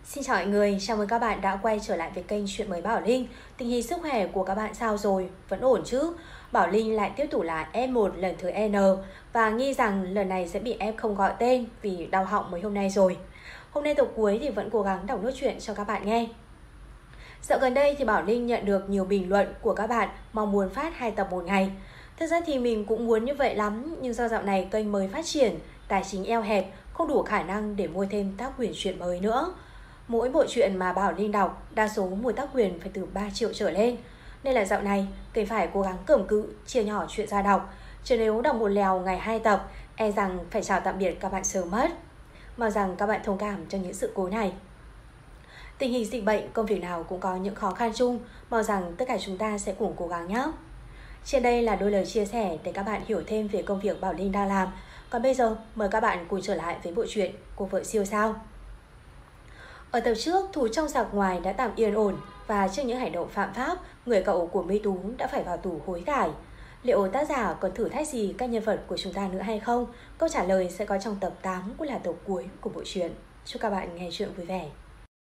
Xin chào mọi người, chào mừng các bạn đã quay trở lại với kênh Chuyện Mới Bảo Linh. Tình hình sức khỏe của các bạn sao rồi? Vẫn ổn chứ? Bảo Linh lại tiếp tục là F1 lần thứ N và nghi rằng lần này sẽ bị F không gọi tên vì đau họng mấy hôm nay rồi. Hôm nay tập cuối thì vẫn cố gắng đọc nốt chuyện cho các bạn nghe. Dạo gần đây thì Bảo Linh nhận được nhiều bình luận của các bạn mong muốn phát 2 tập một ngày. Thật ra thì mình cũng muốn như vậy lắm, nhưng do dạo này kênh mới phát triển, tài chính eo hẹp, không đủ khả năng để mua thêm tác quyền truyện mới nữa. Mỗi bộ truyện mà Bảo Linh đọc, đa số mua tác quyền phải từ 3 triệu trở lên. Nên là dạo này, kênh phải cố gắng cầm cự, chia nhỏ chuyện ra đọc. Chứ nếu đọc một lèo ngày 2 tập, e rằng phải chào tạm biệt các bạn sớm mất. Mong rằng các bạn thông cảm cho những sự cố này. Tình hình dịch bệnh, công việc nào cũng có những khó khăn chung. Mong rằng tất cả chúng ta sẽ cùng cố gắng nhé. Trên đây là đôi lời chia sẻ để các bạn hiểu thêm về công việc Bảo Linh đang làm. Còn bây giờ, mời các bạn cùng trở lại với bộ truyện Cô Vợ Siêu Sao. Ở tập trước, thú trong giặc ngoài đã tạm yên ổn và trước những hành động phạm pháp, người cậu của My Tú đã phải vào tù hối cải. Liệu tác giả còn thử thách gì các nhân vật của chúng ta nữa hay không? Câu trả lời sẽ có trong tập 8 cũng là tập cuối của bộ truyện. Chúc các bạn nghe truyện vui vẻ.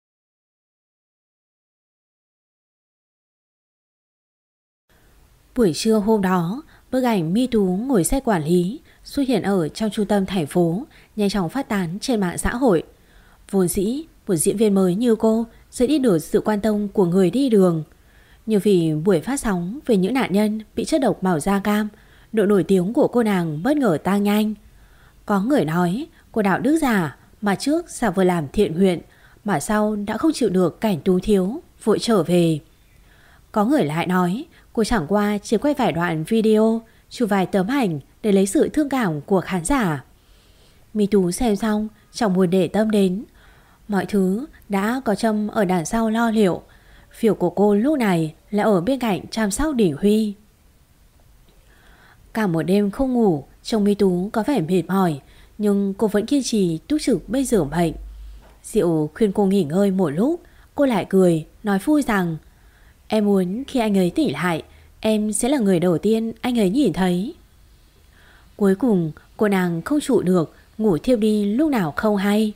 Buổi trưa hôm đó, bức ảnh My Tú ngồi xe quản lý xuất hiện ở trong trung tâm thành phố, nhanh chóng phát tán trên mạng xã hội. Vốn dĩ, một diễn viên mới như cô sẽ ít được sự quan tâm của người đi đường. Nhưng vì buổi phát sóng về những nạn nhân bị chất độc màu da cam, độ nổi tiếng của cô nàng bất ngờ tăng nhanh. Có người nói cô đạo đức giả mà trước giả vờ làm thiện nguyện, mà sau đã không chịu được cảnh túng thiếu, vội trở về. Có người lại nói cô chẳng qua chỉ quay vài đoạn video, chụp vài tấm ảnh để lấy sự thương cảm của khán giả. My Tú xem xong chẳng buồn để tâm đến. Mọi thứ đã có Trâm ở đằng sau lo liệu. Việc của cô lúc này lại ở bên cạnh chăm sóc Đỉnh Huy. Cả một đêm không ngủ, trông My Tú có vẻ mệt mỏi, nhưng cô vẫn kiên trì túc trực bên giường bệnh. Diệu khuyên cô nghỉ ngơi một lúc, cô lại cười, nói vui rằng em muốn khi anh ấy tỉnh lại, em sẽ là người đầu tiên anh ấy nhìn thấy. Cuối cùng cô nàng không trụ được, ngủ thiếp đi lúc nào không hay.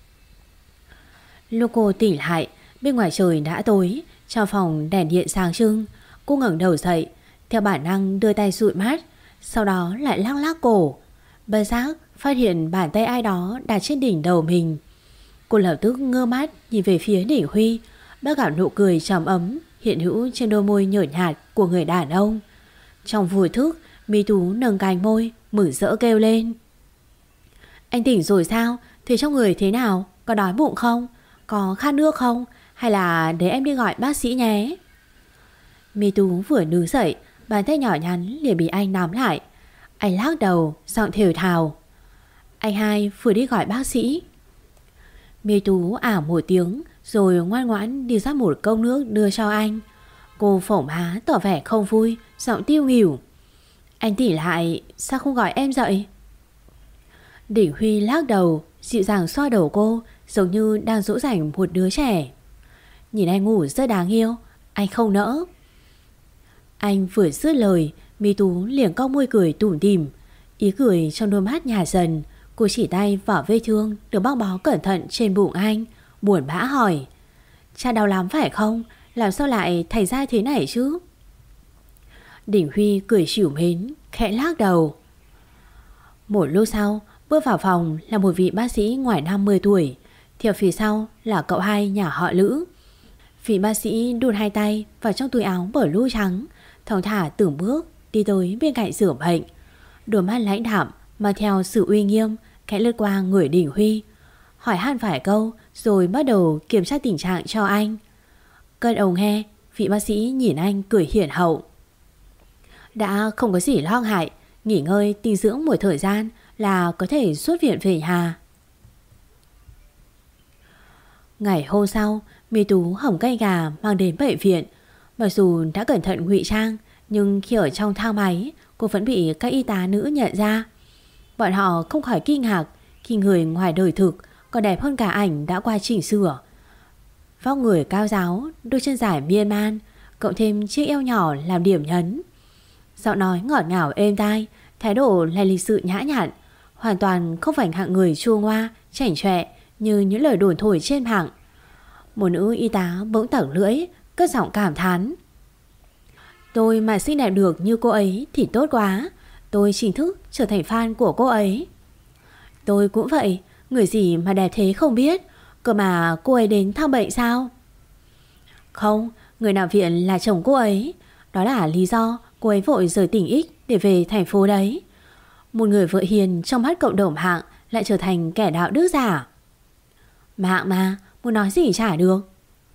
Lúc cô tỉnh lại, bên ngoài trời đã tối, trong phòng đèn điện sáng trưng. Cô ngẩng đầu dậy, theo bản năng đưa tay dụi mắt, sau đó lại lắc lắc cổ. Bất giác phát hiện bàn tay ai đó đặt trên đỉnh đầu mình. Cô lập tức ngơ mắt nhìn về phía Đỉnh Huy, bắt gặp nụ cười trầm ấm hiện hữu trên đôi môi nhợt nhạt của người đàn ông. Trong vô thức, My Tú nâng cánh môi, mừng rỡ kêu lên: Anh tỉnh rồi sao? Thế trong người thế nào? Có đói bụng không? Có khát nước không? Hay là để em đi gọi bác sĩ nhé? My Tú vừa đứng dậy, bàn tay nhỏ nhắn liền bị anh nắm lại. Anh lắc đầu, giọng thều thào: Anh hai vừa đi gọi bác sĩ. My Tú ảo một tiếng rồi ngoan ngoãn đi rót một cốc nước đưa cho anh. Cô phổng má tỏ vẻ không vui, giọng tiêu nghỉu: Anh tỉnh lại, sao không gọi em dậy? Đỉnh Huy lắc đầu, dịu dàng xoa đầu cô, giống như đang dỗ dành một đứa trẻ. Nhìn anh ngủ rất đáng yêu, anh không nỡ. Anh vừa dứt lời, My Tú liền cong môi cười tủm tỉm. Ý cười trong đôi mắt nhạt dần. Cô chỉ tay vào vết thương được băng bó cẩn thận trên bụng anh, buồn bã hỏi: Cha đau lắm phải không? Làm sao lại thành ra thế này chứ? Đỉnh Huy cười xỉu mến, khẽ lắc đầu. Một lúc sau, bước vào phòng là một vị bác sĩ ngoài 50 tuổi. Theo phía sau là cậu hai nhà họ Lữ. Vị bác sĩ đút hai tay vào trong túi áo bờ lũ trắng, thong thả từng bước đi tới bên cạnh giường bệnh. Đôi mắt lãnh đạm mà theo sự uy nghiêm khẽ lướt qua người Đỉnh Huy, hỏi han vài câu rồi bắt đầu kiểm tra tình trạng cho anh. Cơn ống nghe, vị bác sĩ nhìn anh cười hiển hậu: Đã không có gì lo ngại, nghỉ ngơi tĩnh dưỡng một thời gian là có thể xuất viện về nhà. Ngày hôm sau, My Tú hầm canh gà mang đến bệnh viện. Mặc dù đã cẩn thận ngụy trang, nhưng khi ở trong thang máy, cô vẫn bị các y tá nữ nhận ra. Bọn họ không khỏi kinh ngạc khi người ngoài đời thực còn đẹp hơn cả ảnh đã qua chỉnh sửa. Vóc người cao ráo, đôi chân dài miên man, cộng thêm chiếc eo nhỏ làm điểm nhấn. Giọng nói ngọt ngào êm tai, thái độ là lịch sự nhã nhặn, hoàn toàn không phải hạng người chua ngoa, chảnh chọe như những lời đồn thổi trên mạng. Một nữ y tá bỗng tặc lưỡi, cất giọng cảm thán. Tôi mà xinh đẹp được như cô ấy thì tốt quá. Tôi chính thức trở thành fan của cô ấy. Tôi cũng vậy. Người gì mà đẹp thế không biết. Cơ mà cô ấy đến thăm bệnh sao? Không, người nằm viện là chồng cô ấy. Đó là lý do cô ấy vội rời tỉnh X để về thành phố đấy. Một người vợ hiền trong mắt cộng đồng mạng lại trở thành kẻ đạo đức giả. Mạng mà, muốn nói gì chả được.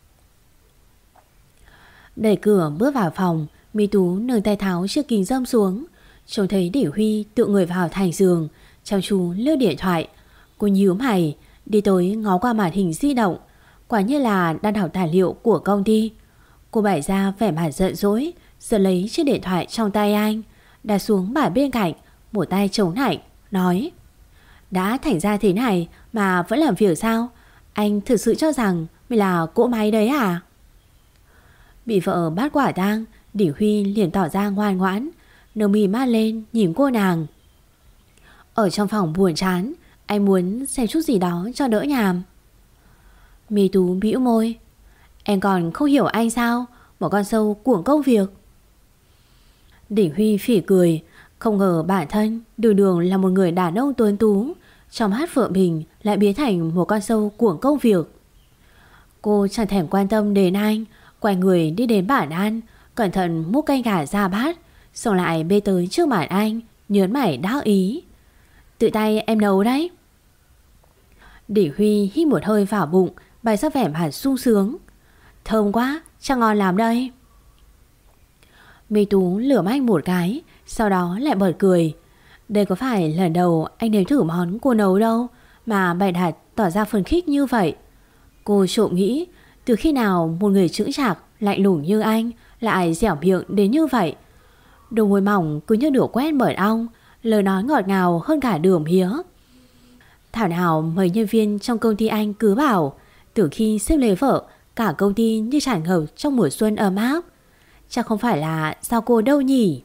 Đẩy cửa bước vào phòng, Mi Tú nâng tay tháo chiếc kính râm xuống, trông thấy Đỉ Huy tựa người vào thành giường, chăm chú lướt điện thoại. Cô nhíu mày, đi tới ngó qua màn hình di động, quả nhiên là đang đọc tài liệu của công ty. Cô bày ra vẻ mặt giận dỗi, giật lấy chiếc điện thoại trong tay anh, đặt xuống bàn bên cạnh, một tay chống lạnh, nói: Đã thành ra thế này mà vẫn làm việc sao? Anh thực sự cho rằng mình là cỗ máy đấy à? Bị vợ bắt quả tang, Đỉ Huy liền tỏ ra ngoan ngoãn, nâng mi mắt lên nhìn cô nàng. Ở trong phòng buồn chán, anh muốn xem chút gì đó cho đỡ nhàm. Mi Tú bĩu môi. Em còn không hiểu anh sao? Một con sâu cuồng công việc. Đỉ Huy phỉ cười, không ngờ bản thân đường đường là một người đàn ông tuấn tú, trong hát vợ mình lại biến thành một con sâu cuồng công việc. Cô chẳng thèm quan tâm đến anh, quay người đi đến bàn ăn, cẩn thận múc canh gà ra bát, xong lại bê tới trước mặt anh, nhớn mày đắc ý. Tự tay em nấu đấy. Đỉ Huy hít một hơi vào bụng, bày ra vẻ mặt sung sướng. Thơm quá, chắc ngon lắm đây. Mi Tú lườm anh một cái, sau đó lại bật cười. Đây có phải lần đầu anh nếm thử món cô nấu đâu mà bày đặt tỏ ra phấn khích như vậy. Cô trộm nghĩ, từ khi nào một người chững chạc, lạnh lùng như anh lại dẻo miệng đến như vậy. Đôi môi mỏng cứ như được quét mật ong, lời nói ngọt ngào hơn cả đường mía. Thảo nào mấy nhân viên trong công ty anh cứ bảo, từ khi sếp lấy vợ, cả công ty như tràn ngập trong mùa xuân ấm áp. Chắc không phải là sao cô đâu nhỉ?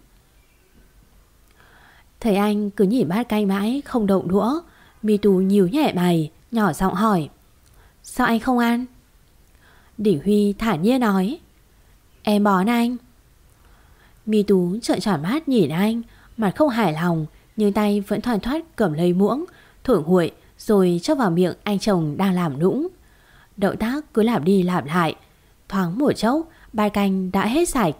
Thấy anh cứ nhìn bát canh mãi không động đũa, Mi Tú nhíu nhẹ mày, nhỏ giọng hỏi: Sao anh không ăn? Đỉ Huy thản nhiên nói: Em bón anh. Mi Tú trợn tròn mắt nhìn anh, mặt không hài lòng, nhưng tay vẫn thoăn thoắt cầm lấy muỗng, thổi nguội rồi cho vào miệng anh chồng đang làm nũng. Động tác cứ làm đi làm lại, thoáng một chốc bát canh đã hết sạch.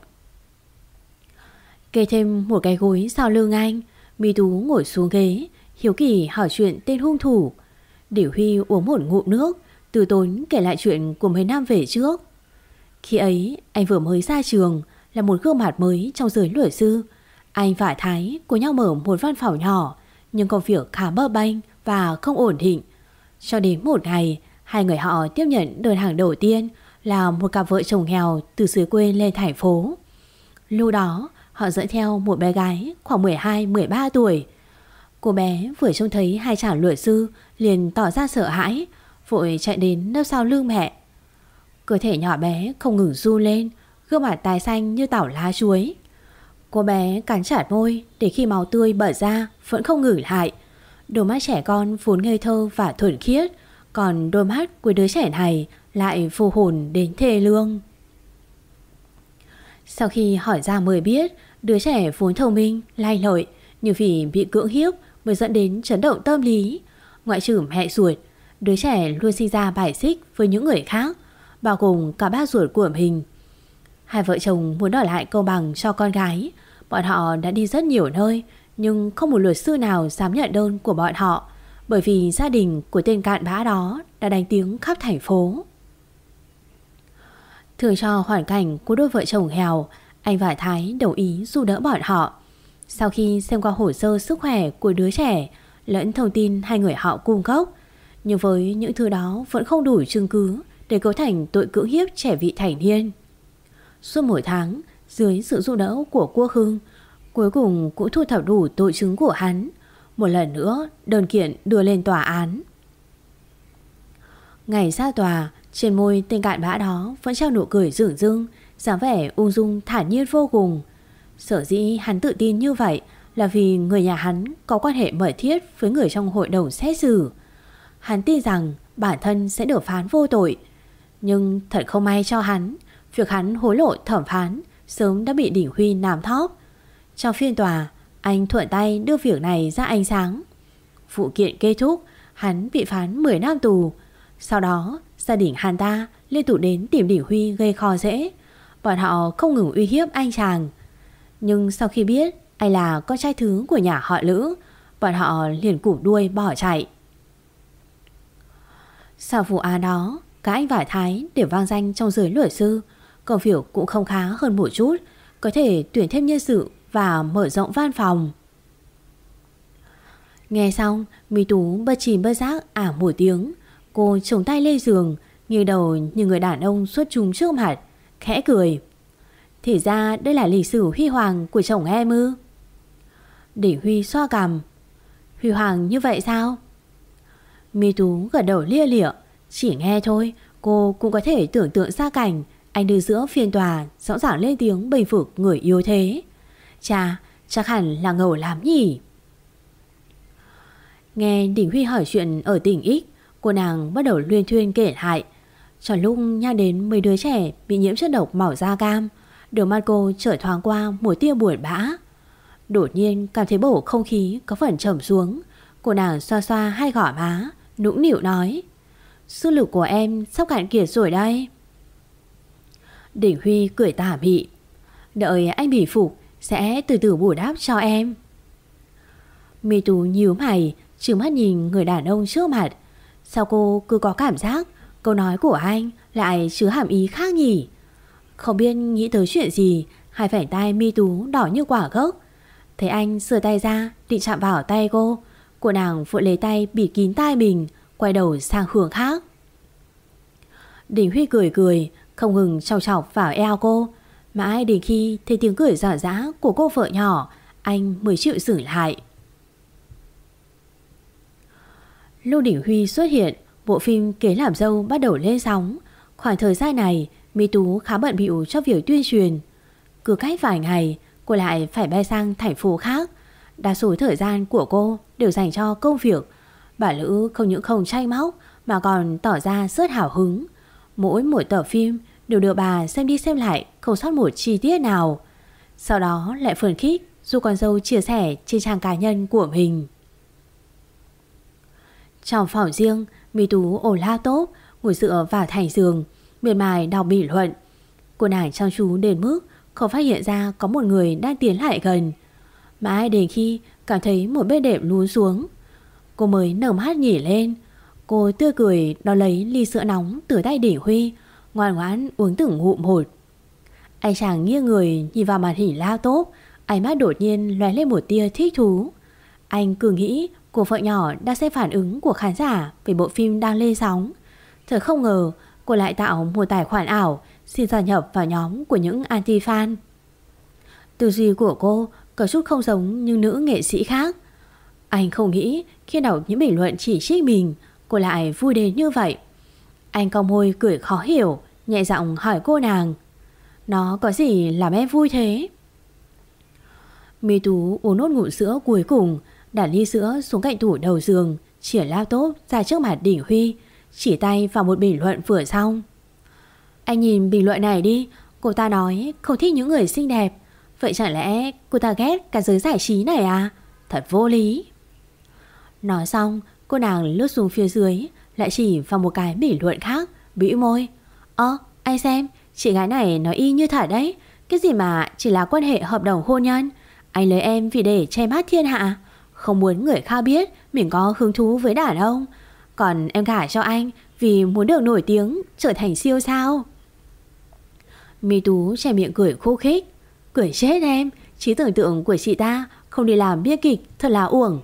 Kê thêm một cái gối sau lưng anh, Mi Tú ngồi xuống ghế, hiếu kỳ hỏi chuyện tên hung thủ. Đỉ Huy uống một ngụm nước, từ tốn kể lại chuyện của mấy năm về trước. Khi ấy anh vừa mới ra trường, là một gương mặt mới trong giới luật sư. Anh và Thái cùng nhau mở một văn phòng nhỏ, nhưng công việc khá bấp bênh và không ổn định. Cho đến một ngày, hai người họ tiếp nhận đơn hàng đầu tiên là một cặp vợ chồng nghèo từ dưới quê lên thành phố. Lúc đó họ dẫn theo một bé gái khoảng 12-13 tuổi. Cô bé vừa trông thấy hai chàng luật sư liền tỏ ra sợ hãi, vội chạy đến nấp sau lưng mẹ. Cơ thể nhỏ bé không ngừng run lên, gương mặt tái xanh như tảo lá chuối. Cô bé cắn chặt môi để khi máu tươi bật ra vẫn không ngừng lại. Đôi mắt trẻ con vốn ngây thơ và thuần khiết, còn đôi mắt của đứa trẻ này lại vô hồn đến thê lương. Sau khi hỏi ra mới biết, đứa trẻ vốn thông minh, lanh lợi, nhưng vì bị cưỡng hiếp mới dẫn đến chấn động tâm lý. Ngoại trừ mẹ ruột, đứa trẻ luôn sinh ra bài xích với những người khác, bao gồm cả bác ruột của mình. Hai vợ chồng muốn đòi lại công bằng cho con gái. Bọn họ đã đi rất nhiều nơi, nhưng không một luật sư nào dám nhận đơn của bọn họ, bởi vì gia đình của tên cặn bã đó đã đánh tiếng khắp thành phố. Thường cho hoàn cảnh của đôi vợ chồng nghèo, anh và Thái đồng ý giúp đỡ bọn họ. Sau khi xem qua hồ sơ sức khỏe của đứa trẻ lẫn thông tin hai người họ cung cấp, nhưng với những thứ đó vẫn không đủ chứng cứ để cấu thành tội cưỡng hiếp trẻ vị thành niên. Suốt một tháng, dưới sự giúp đỡ của Quốc Hưng, cuối cùng cũng thu thập đủ tội chứng của hắn. Một lần nữa đơn kiện đưa lên tòa án. Ngày ra tòa, trên môi tên cặn bã đó vẫn treo nụ cười dửng dưng, dáng vẻ ung dung thản nhiên vô cùng. Sở dĩ hắn tự tin như vậy là vì người nhà hắn có quan hệ mật thiết với người trong hội đồng xét xử. Hắn tin rằng bản thân sẽ được phán vô tội. Nhưng thật không may cho hắn, việc hắn hối lộ thẩm phán sớm đã bị Đỉnh Huy làm thóp. Trong phiên tòa, anh thuận tay đưa việc này ra ánh sáng. Vụ kiện kết thúc, hắn bị phán 10 năm tù. Sau đó, gia đình hắn ta liên tục đến tìm Đỉnh Huy gây khó dễ. Bọn họ không ngừng uy hiếp anh chàng. Nhưng sau khi biết anh là con trai thứ của nhà họ Lữ, bọn họ liền cụp đuôi bỏ chạy. Sau vụ án đó, cả anh và Thái đều vang danh trong giới luật sư. Công việc cũng không khá hơn một chút, có thể tuyển thêm nhân sự và mở rộng văn phòng. Nghe xong, Mỹ Tú bất chìm bất giác một tiếng. Cô chống tay lên giường, nghiêng đầu như người đàn ông xuất chúng trước mặt, khẽ cười. Thì ra đây là lịch sử huy hoàng của chồng em ư? Đỉnh Huy xoa cằm. Huy hoàng như vậy sao? Mỹ Tú gật đầu lia lịa. Chỉ nghe thôi, cô cũng có thể tưởng tượng ra cảnh anh đứng giữa phiên tòa rõ ràng lên tiếng bênh vực người yếu thế. Chà, chắc hẳn là ngầu lắm nhỉ. Nghe Đỉnh Huy hỏi chuyện ở tỉnh X, cô nàng bắt đầu luyên thuyên kể lại. Cho lúc nha đến mấy đứa trẻ bị nhiễm chất độc màu da cam, đường mắt cô trở thoáng qua một tia buồn bã. Đột nhiên cảm thấy bầu không khí có phần trầm xuống. Cô nàng xoa xoa hai gò má, nũng nịu nói: sức lực của em sắp cạn kiệt rồi đây. Đỉnh Huy cười tà mị: đợi anh bị phục sẽ từ từ bù đắp cho em. Mỹ Tú nhíu mày, trừng mắt nhìn người đàn ông trước mặt. Sao cô cứ có cảm giác câu nói của anh lại chứa hàm ý khác nhỉ? Không biết nghĩ tới chuyện gì, hai vành tay Mỹ Tú đỏ như quả gốc. Thấy anh sửa tay ra định chạm vào tay cô, cô nàng vội lấy tay bịt kín tai mình, quay đầu sang hướng khác. Đỉnh Huy cười cười, không ngừng chọc chọc vào eo cô. Mãi đến khi thấy tiếng cười rả rã của cô vợ nhỏ, anh mới chịu dừng lại. Lúc Đỉnh Huy xuất hiện, bộ phim Kế làm dâu bắt đầu lên sóng. Khoảng thời gian này, Mỹ Tú khá bận bịu cho việc tuyên truyền. Cứ cách vài ngày, cô lại phải bay sang thành phố khác. Đa số thời gian của cô đều dành cho công việc. Bà Lữ không những không tranh móc mà còn tỏ ra rất hào hứng. Mỗi một tập phim đều được bà xem đi xem lại, không sót một chi tiết nào. Sau đó lại phấn khích giúp con dâu chia sẻ trên trang cá nhân của mình. Trong phòng riêng, Mỹ Tú ổ laptop, ngồi dựa vào thành giường, miệt mài đọc bình luận. Cô nàng chăm chú đến mức không phát hiện ra có một người đang tiến lại gần. Mãi đến khi cảm thấy một bên đệm lún xuống, cô mới nở mắt nhỉ lên. Cô tươi cười đón lấy ly sữa nóng từ tay Đỉnh Huy, ngoan ngoãn uống từng ngụm một. Anh chàng nghiêng người nhìn vào màn hình laptop, ánh mắt đột nhiên lóe lên một tia thích thú. Anh cứ nghĩ cô vợ nhỏ đang xem phản ứng của khán giả về bộ phim đang lên sóng. Thật không ngờ cô lại tạo một tài khoản ảo xin gia nhập vào nhóm của những anti-fan. Tư duy của cô có chút không giống như nữ nghệ sĩ khác. Anh không nghĩ khi đọc những bình luận chỉ trích mình, cô lại vui đến như vậy. Anh cong môi cười khó hiểu, nhẹ giọng hỏi cô nàng: nó có gì làm em vui thế? Mỹ Tú uống nốt ngụm sữa cuối cùng, đặt ly sữa xuống cạnh tủ đầu giường, chìa laptop ra trước mặt Đỉnh Huy, chỉ tay vào một bình luận vừa xong. Anh nhìn bình luận này đi, cô ta nói không thích những người xinh đẹp. Vậy chẳng lẽ cô ta ghét cả giới giải trí này à? Thật vô lý. Nói xong, cô nàng lướt xuống phía dưới, lại chỉ vào một cái bình luận khác, bĩu môi: anh xem, chị gái này nói y như thật đấy. Cái gì mà chỉ là quan hệ hợp đồng hôn nhân? Anh lấy em vì để che mắt thiên hạ, không muốn người khác biết mình có hứng thú với đàn ông. Còn em gả cho anh vì muốn được nổi tiếng, trở thành siêu sao. Mỹ Tú che miệng cười khúc khích. Cười chết em, trí tưởng tượng của chị ta không đi làm biên kịch thật là uổng.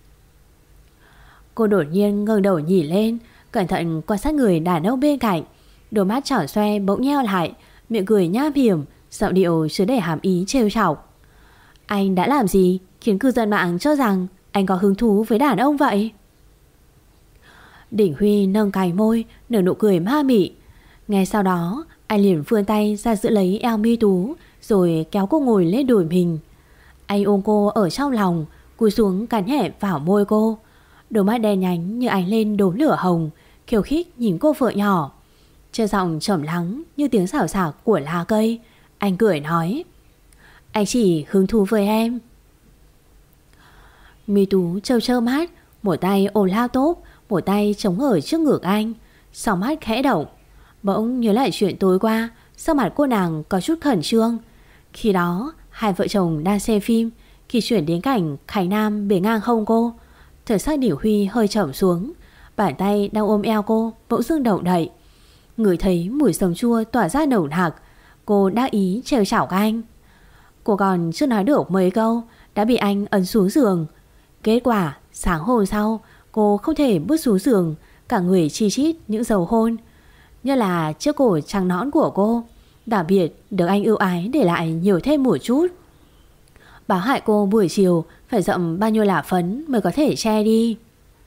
Cô đột nhiên ngẩng đầu nhìn lên, cẩn thận quan sát người đàn ông bên cạnh. Đôi mắt tròn xoe bỗng nheo lại, miệng cười nham hiểm, giọng điệu chứa đầy hàm ý trêu chọc. Anh đã làm gì khiến cư dân mạng cho rằng anh có hứng thú với đàn ông vậy? Đỉnh Huy nâng cánh môi, nở nụ cười ma mị. Ngay sau đó, anh liền vươn tay ra giữ lấy eo Mỹ Tú, rồi kéo cô ngồi lên đùi mình. Anh ôm cô ở trong lòng, cúi xuống cắn nhẹ vào môi cô. Đôi mắt đen nhánh như ánh lên đốm lửa hồng, khiêu khích nhìn cô vợ nhỏ. Trên giọng trầm lắng như tiếng xào xạc của lá cây, anh cười nói: Anh chỉ hứng thú với em. Mi Tú trêu trơ mắt, một tay ôm laptop, một tay chống ở trước ngực anh, sau mắt khẽ động. Bỗng nhớ lại chuyện tối qua, sắc mặt cô nàng có chút khẩn trương. Khi đó hai vợ chồng đang xem phim, khi chuyển đến cảnh Khánh Nam bế ngang hông cô, thần sắc Đỉnh Huy hơi trầm xuống, bàn tay đang ôm eo cô bỗng dưng động đậy. Ngửi thấy mùi sầm chua tỏa ra nồng nặc, cô đắc ý trêu chọc anh. Cô còn chưa nói được mấy câu đã bị anh ấn xuống giường. Kết quả sáng hôm sau cô không thể bước xuống giường, cả người chi chít những dấu hôn. Như là chiếc cổ trắng nõn của cô đặc biệt được anh ưu ái để lại nhiều thêm một chút. Báo hại cô buổi chiều phải dậm bao nhiêu là phấn mới có thể che đi.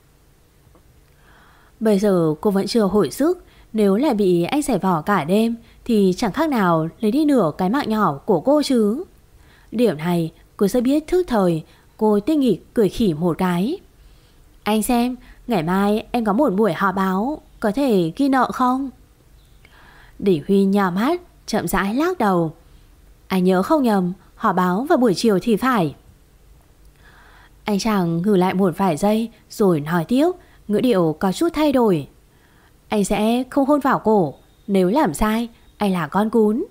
Bây giờ cô vẫn chưa hồi sức, nếu lại bị anh giày vò cả đêm thì chẳng khác nào lấy đi nửa cái mạng nhỏ của cô chứ. Điểm này cô sẽ biết thức thời. Cô tinh nghịch cười khỉ một cái. Anh xem, ngày mai em có một buổi họp báo, có thể ghi nợ không? Đỉnh Huy nhào mắt, chậm rãi lắc đầu. Anh nhớ không nhầm, họp báo vào buổi chiều thì phải. Anh chàng ngừng lại một vài giây rồi nói tiếp, ngữ điệu có chút thay đổi. Anh sẽ không hôn vào cổ, nếu làm sai anh là con cún.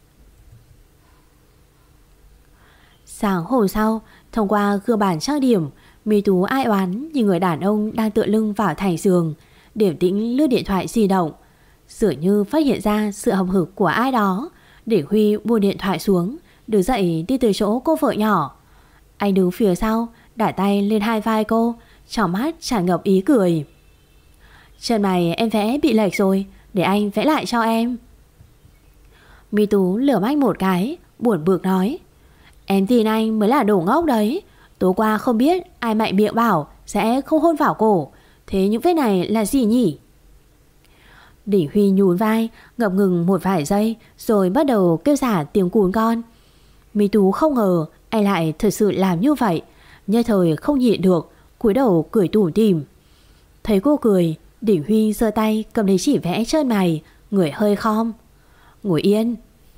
Sáng hôm sau, thông qua gương bàn trang điểm, Mi Tú ai oán nhìn người đàn ông đang tựa lưng vào thành giường, điềm tĩnh lướt điện thoại di động. Dường như phát hiện ra sự hậm hực của ai đó, để Huy buông điện thoại xuống, đứng dậy đi từ chỗ cô vợ nhỏ. Anh đứng phía sau, đặt tay lên hai vai cô, trong mắt tràn ngập ý cười. Chân mày em vẽ bị lệch rồi, để anh vẽ lại cho em. Mi Tú lườm anh một cái, buồn bực nói: Em tin anh mới là đồ ngốc đấy. Tối qua không biết ai mạnh miệng bảo sẽ không hôn vào cổ, thế những vết này là gì nhỉ? Đỉnh Huy nhún vai, ngập ngừng một vài giây rồi bắt đầu kêu giả tiếng cún con. Mi Tú không ngờ anh lại thật sự làm như vậy, nhất thời không nhịn được, cúi đầu cười tủm tỉm. Thấy cô cười, Đỉnh Huy giơ tay cầm lấy chỉ vẽ trơn mày, người hơi khom. Ngồi yên.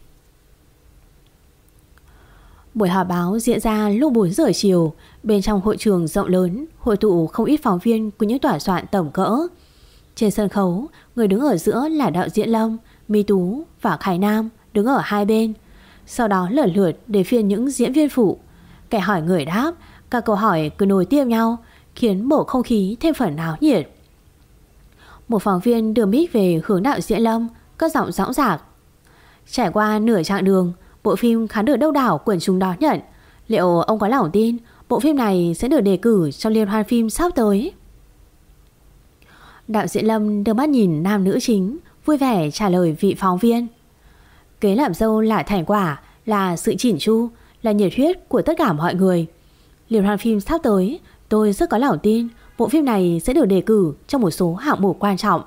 Buổi họp báo diễn ra lúc 4 giờ chiều. Bên trong hội trường rộng lớn hội tụ không ít phóng viên của những tòa soạn tầm cỡ. Trên sân khấu, người đứng ở giữa là đạo diễn Lâm, Mi Tú và Khánh Nam đứng ở hai bên. Sau đó lần lượt đến phiên những diễn viên phụ. Kẻ hỏi người đáp, các câu hỏi cứ nối tiếp nhau, khiến bầu không khí thêm phần náo nhiệt. Một phóng viên đưa mic về hướng đạo diễn Lâm, cất giọng dõng dạc. Trải qua nửa chặng đường, bộ phim khá được đông đảo quần chúng đón nhận. Liệu ông có lòng tin bộ phim này sẽ được đề cử trong liên hoan phim sắp tới? Đạo diễn Lâm đưa mắt nhìn nam nữ chính, vui vẻ trả lời vị phóng viên. Kế làm dâu là thành quả, là sự chỉn chu, là nhiệt huyết của tất cả mọi người. Liên hoan phim sắp tới, tôi rất có lòng tin bộ phim này sẽ được đề cử trong một số hạng mục quan trọng.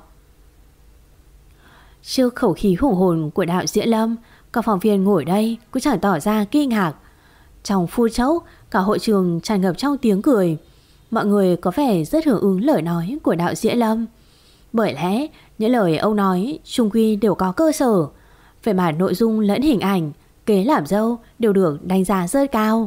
Trước khẩu khí hùng hồn của đạo diễn Lâm, các phóng viên ngồi đây cũng chẳng tỏ ra kinh ngạc. Trong phút chốc, cả hội trường tràn ngập trong tiếng cười. Mọi người có vẻ rất hưởng ứng lời nói của đạo diễn Lâm. Bởi lẽ những lời ông nói chung quy đều có cơ sở. Về mặt nội dung lẫn hình ảnh, kế làm dâu đều được đánh giá rất cao.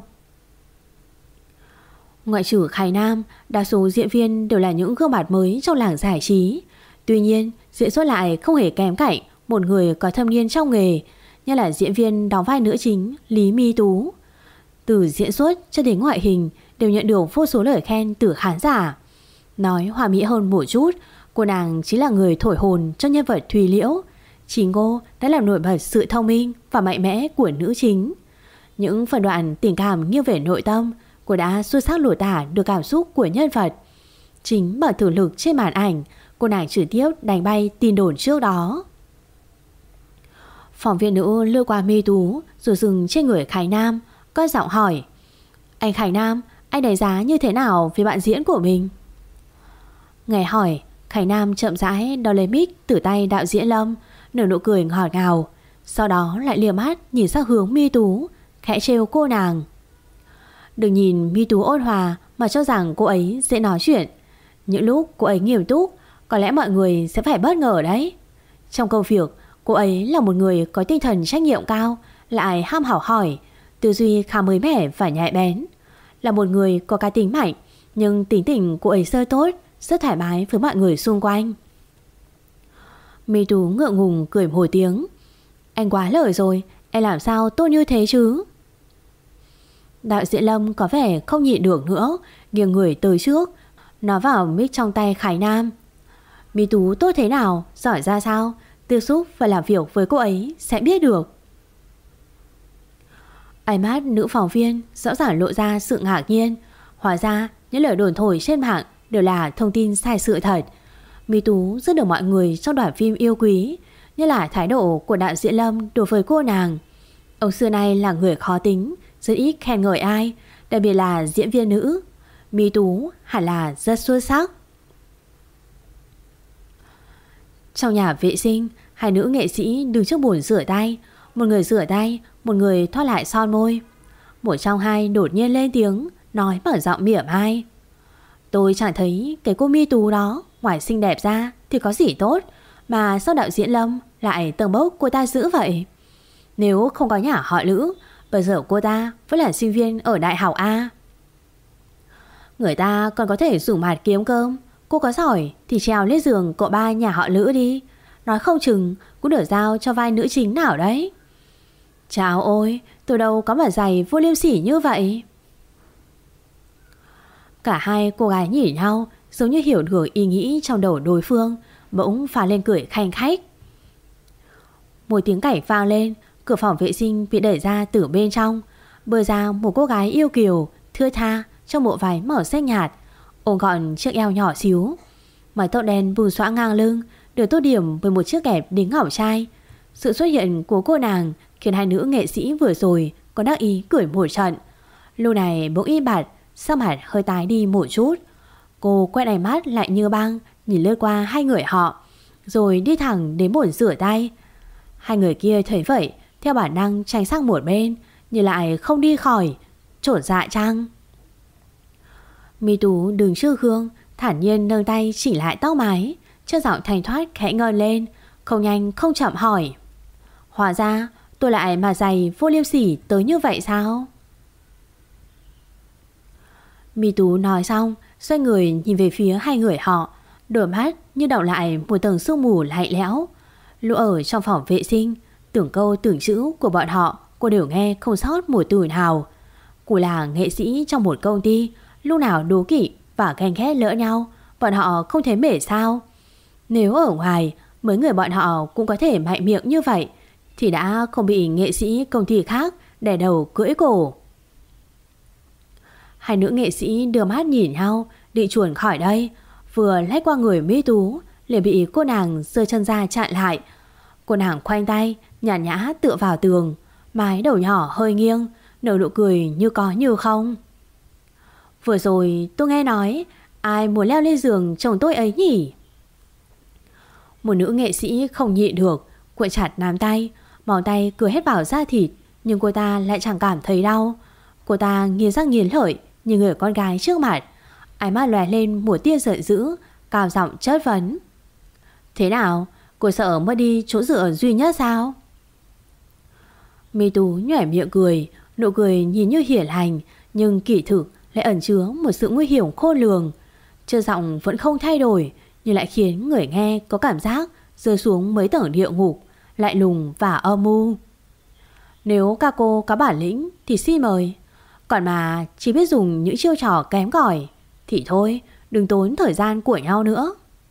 Ngoại trừ Khánh Nam, đa số diễn viên đều là những gương mặt mới trong làng giải trí. Tuy nhiên, diễn xuất lại không hề kém cạnh một người có thâm niên trong nghề, như là diễn viên đóng vai nữ chính Lý Mi Tú. Từ diễn xuất cho đến ngoại hình đều nhận được vô số lời khen từ khán giả. Nói hòa mỹ hơn một chút, cô nàng chính là người thổi hồn cho nhân vật Thùy Liễu. Chính cô đã làm nổi bật sự thông minh và mạnh mẽ của nữ chính. Những phần đoạn tình cảm nghiêng về nội tâm, cô đã xuất sắc lột tả được cảm xúc của nhân vật. Chính bằng thực lực trên màn ảnh, cô nàng trực tiếp đánh bay tin đồn trước đó. Phóng viên nữ lướt qua Mi Tú rồi dừng trên người Khánh Nam, có giọng hỏi: Anh Khánh Nam, anh đánh giá như thế nào về bạn diễn của mình? Nghe hỏi, Khánh Nam chậm rãi đo lấy mic từ tay đạo diễn Lâm, nở nụ cười ngọt ngào. Sau đó lại liếc mắt nhìn sang hướng Mi Tú, khẽ trêu cô nàng. Đừng nhìn Mi Tú ôn hòa mà cho rằng cô ấy dễ nói chuyện. Những lúc cô ấy nghiêm túc, có lẽ mọi người sẽ phải bất ngờ đấy. Trong công việc, cô ấy là một người có tinh thần trách nhiệm cao, lại ham học hỏi, tư duy khá mới mẻ và nhạy bén. Là một người có cá tính mạnh, nhưng tính tình cô ấy rất tốt, rất thoải mái với mọi người xung quanh. Mi Tú ngượng ngùng cười một tiếng. Anh quá lời rồi, em làm sao tốt như thế chứ? Đạo diễn Lâm có vẻ không nhịn được nữa, nghiêng người tới trước, nói vào mic trong tay Khải Nam. Mi Tú tốt thế nào, giỏi ra sao, tiếp xúc và làm việc với cô ấy sẽ biết được. Ánh mắt nữ phóng viên rõ ràng lộ ra sự ngạc nhiên. Hóa ra những lời đồn thổi trên mạng đều là thông tin sai sự thật. Mi Tú rất được mọi người trong đoàn phim yêu quý, như là thái độ của đạo diễn Lâm đối với cô nàng. Ông xưa nay là người khó tính, rất ít khen ngợi ai, đặc biệt là diễn viên nữ. Mi Tú hẳn là rất xuất sắc. Trong nhà vệ sinh, hai nữ nghệ sĩ đứng trước bồn rửa tay. Một người rửa tay, một người thoát lại son môi. Một trong hai đột nhiên lên tiếng, nói bằng giọng mỉa mai. Tôi chẳng thấy cái cô Mi Tú đó ngoài xinh đẹp ra thì có gì tốt, mà sao đạo diễn Lâm lại tầng bốc cô ta dữ vậy? Nếu không có nhà họ Lữ, bây giờ cô ta vẫn là sinh viên ở đại học A. Người ta còn có thể rủ mặt kiếm cơm. Cô có giỏi thì trèo lên giường cậu ba nhà họ Lữ đi, nói không chừng cũng được giao cho vai nữ chính nào đấy. Chào ôi, tôi đâu có mà giày vô liêm sỉ như vậy. Cả hai cô gái nhìn nhau, giống như hiểu được ý nghĩ trong đầu đối phương, bỗng phá lên cười khanh khách. Một tiếng cảy vang lên, cửa phòng vệ sinh bị đẩy ra từ bên trong. Bơi ra một cô gái yêu kiều, thưa tha trong bộ váy màu xanh nhạt, ôm gọn chiếc eo nhỏ xíu. Mái tóc đen bù xõa ngang lưng, được tô điểm với một chiếc kẹp đính ngọc trai. Sự xuất hiện của cô nàng khiến hai nữ nghệ sĩ vừa rồi có đắc ý cười một trận. Lúc này bỗng im bặt, sắc mặt hơi tái đi một chút. Cô quét ánh mắt lại như băng, nhìn lướt qua hai người họ, rồi đi thẳng đến bồn rửa tay. Hai người kia thấy vậy, theo bản năng tránh sang một bên, nhưng lại không đi khỏi. Chột dạ chăng? Mi Tú đứng trước gương, thản nhiên nâng tay chỉ lại tóc mái, chất giọng thanh thoát khẽ ngân lên, không nhanh không chậm hỏi. Hóa ra tôi lại mà giày vô liêm sỉ tới như vậy sao? Mi Tú nói xong, xoay người nhìn về phía hai người họ, đôi mắt như đọng lại một tầng sương mù lạnh lẽo. Lúc ở trong phòng vệ sinh, từng câu từng chữ của bọn họ cô đều nghe không sót một từ nào. Cô là nghệ sĩ trong một công ty, lúc nào đố kỵ và ghen ghét lẫn nhau, bọn họ không thấy mể sao? Nếu ở ngoài mấy người bọn họ cũng có thể mạnh miệng như vậy, thì đã không bị nghệ sĩ công ty khác đè đầu cưỡi cổ. Hai nữ nghệ sĩ đưa mắt nhìn nhau, định chuồn khỏi đây, vừa lách qua người Mi Tú liền bị cô nàng giơ chân ra chặn lại. Cô nàng khoanh tay, nhàn nhã tựa vào tường, mái đầu nhỏ hơi nghiêng, nở nụ cười như có như không. Vừa rồi tôi nghe nói ai muốn leo lên giường chồng tôi ấy nhỉ? Một nữ nghệ sĩ không nhịn được, cuộn chặt nắm tay, máu tay cứ hết vào da thịt, nhưng cô ta lại chẳng cảm thấy đau. Cô ta nghiến răng nghiến lợi như người con gái trước mặt, ánh mắt lóe lên một tia giận dữ, cao giọng chất vấn. Thế nào, cô sợ mất đi chỗ dựa duy nhất sao? Mi Tú nhoẻn miệng cười, nụ cười nhìn như hiền lành, nhưng kỳ thực lại ẩn chứa một sự nguy hiểm khôn lường. Chất giọng vẫn không thay đổi, nhưng lại khiến người nghe có cảm giác rơi xuống mấy tầng địa ngục, lạnh lùng và âm mưu. Nếu các cô có bản lĩnh thì xin mời, còn mà chỉ biết dùng những chiêu trò kém cỏi thì thôi, đừng tốn thời gian của nhau nữa.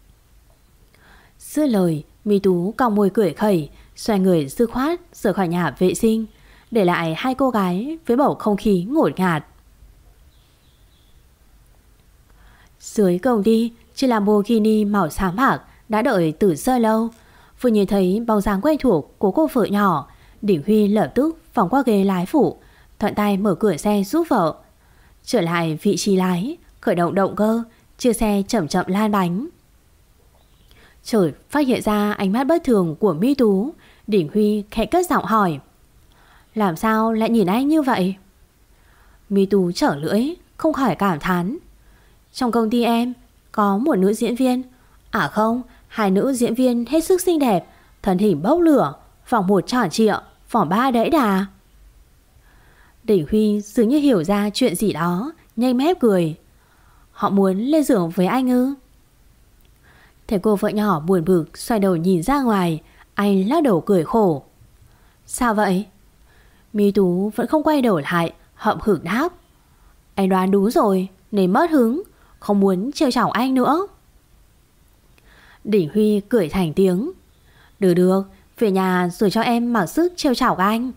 Dứt lời, Mi Tú cong môi cười khẩy, xoay người dứt khoát rời khỏi nhà vệ sinh, để lại hai cô gái với bầu không khí ngột ngạt. Dưới công ty, chiếc Lamborghini màu xám bạc đã đợi từ rất lâu. Vừa nhìn thấy bóng dáng quen thuộc của cô vợ nhỏ, Đình Huy lập tức vòng qua ghế lái phụ, thuận tay mở cửa xe giúp vợ. Trở lại vị trí lái, khởi động động cơ, chiếc xe chậm chậm lan bánh. Chợt phát hiện ra ánh mắt bất thường của Mi Tú, Đình Huy khẽ cất giọng hỏi. Làm sao lại nhìn anh như vậy? Mi Tú trở lưỡi, không khỏi cảm thán. Trong công ty em có một nữ diễn viên, à không, hai nữ diễn viên hết sức xinh đẹp, thân hình bốc lửa, vòng một tròn trịa, vòng ba đẫy đà. Đỉnh Huy dường như hiểu ra chuyện gì đó, nhanh mép cười. Họ muốn lên giường với anh ư? Thấy cô vợ nhỏ buồn bực xoay đầu nhìn ra ngoài, anh lắc đầu cười khổ. Sao vậy? Mi Tú vẫn không quay đầu lại, hậm hực đáp. Anh đoán đúng rồi, nên mất hứng, không muốn trêu chọc anh nữa. Đỉnh Huy cười thành tiếng. Được, về nhà rồi cho em mặc sức trêu chọc anh.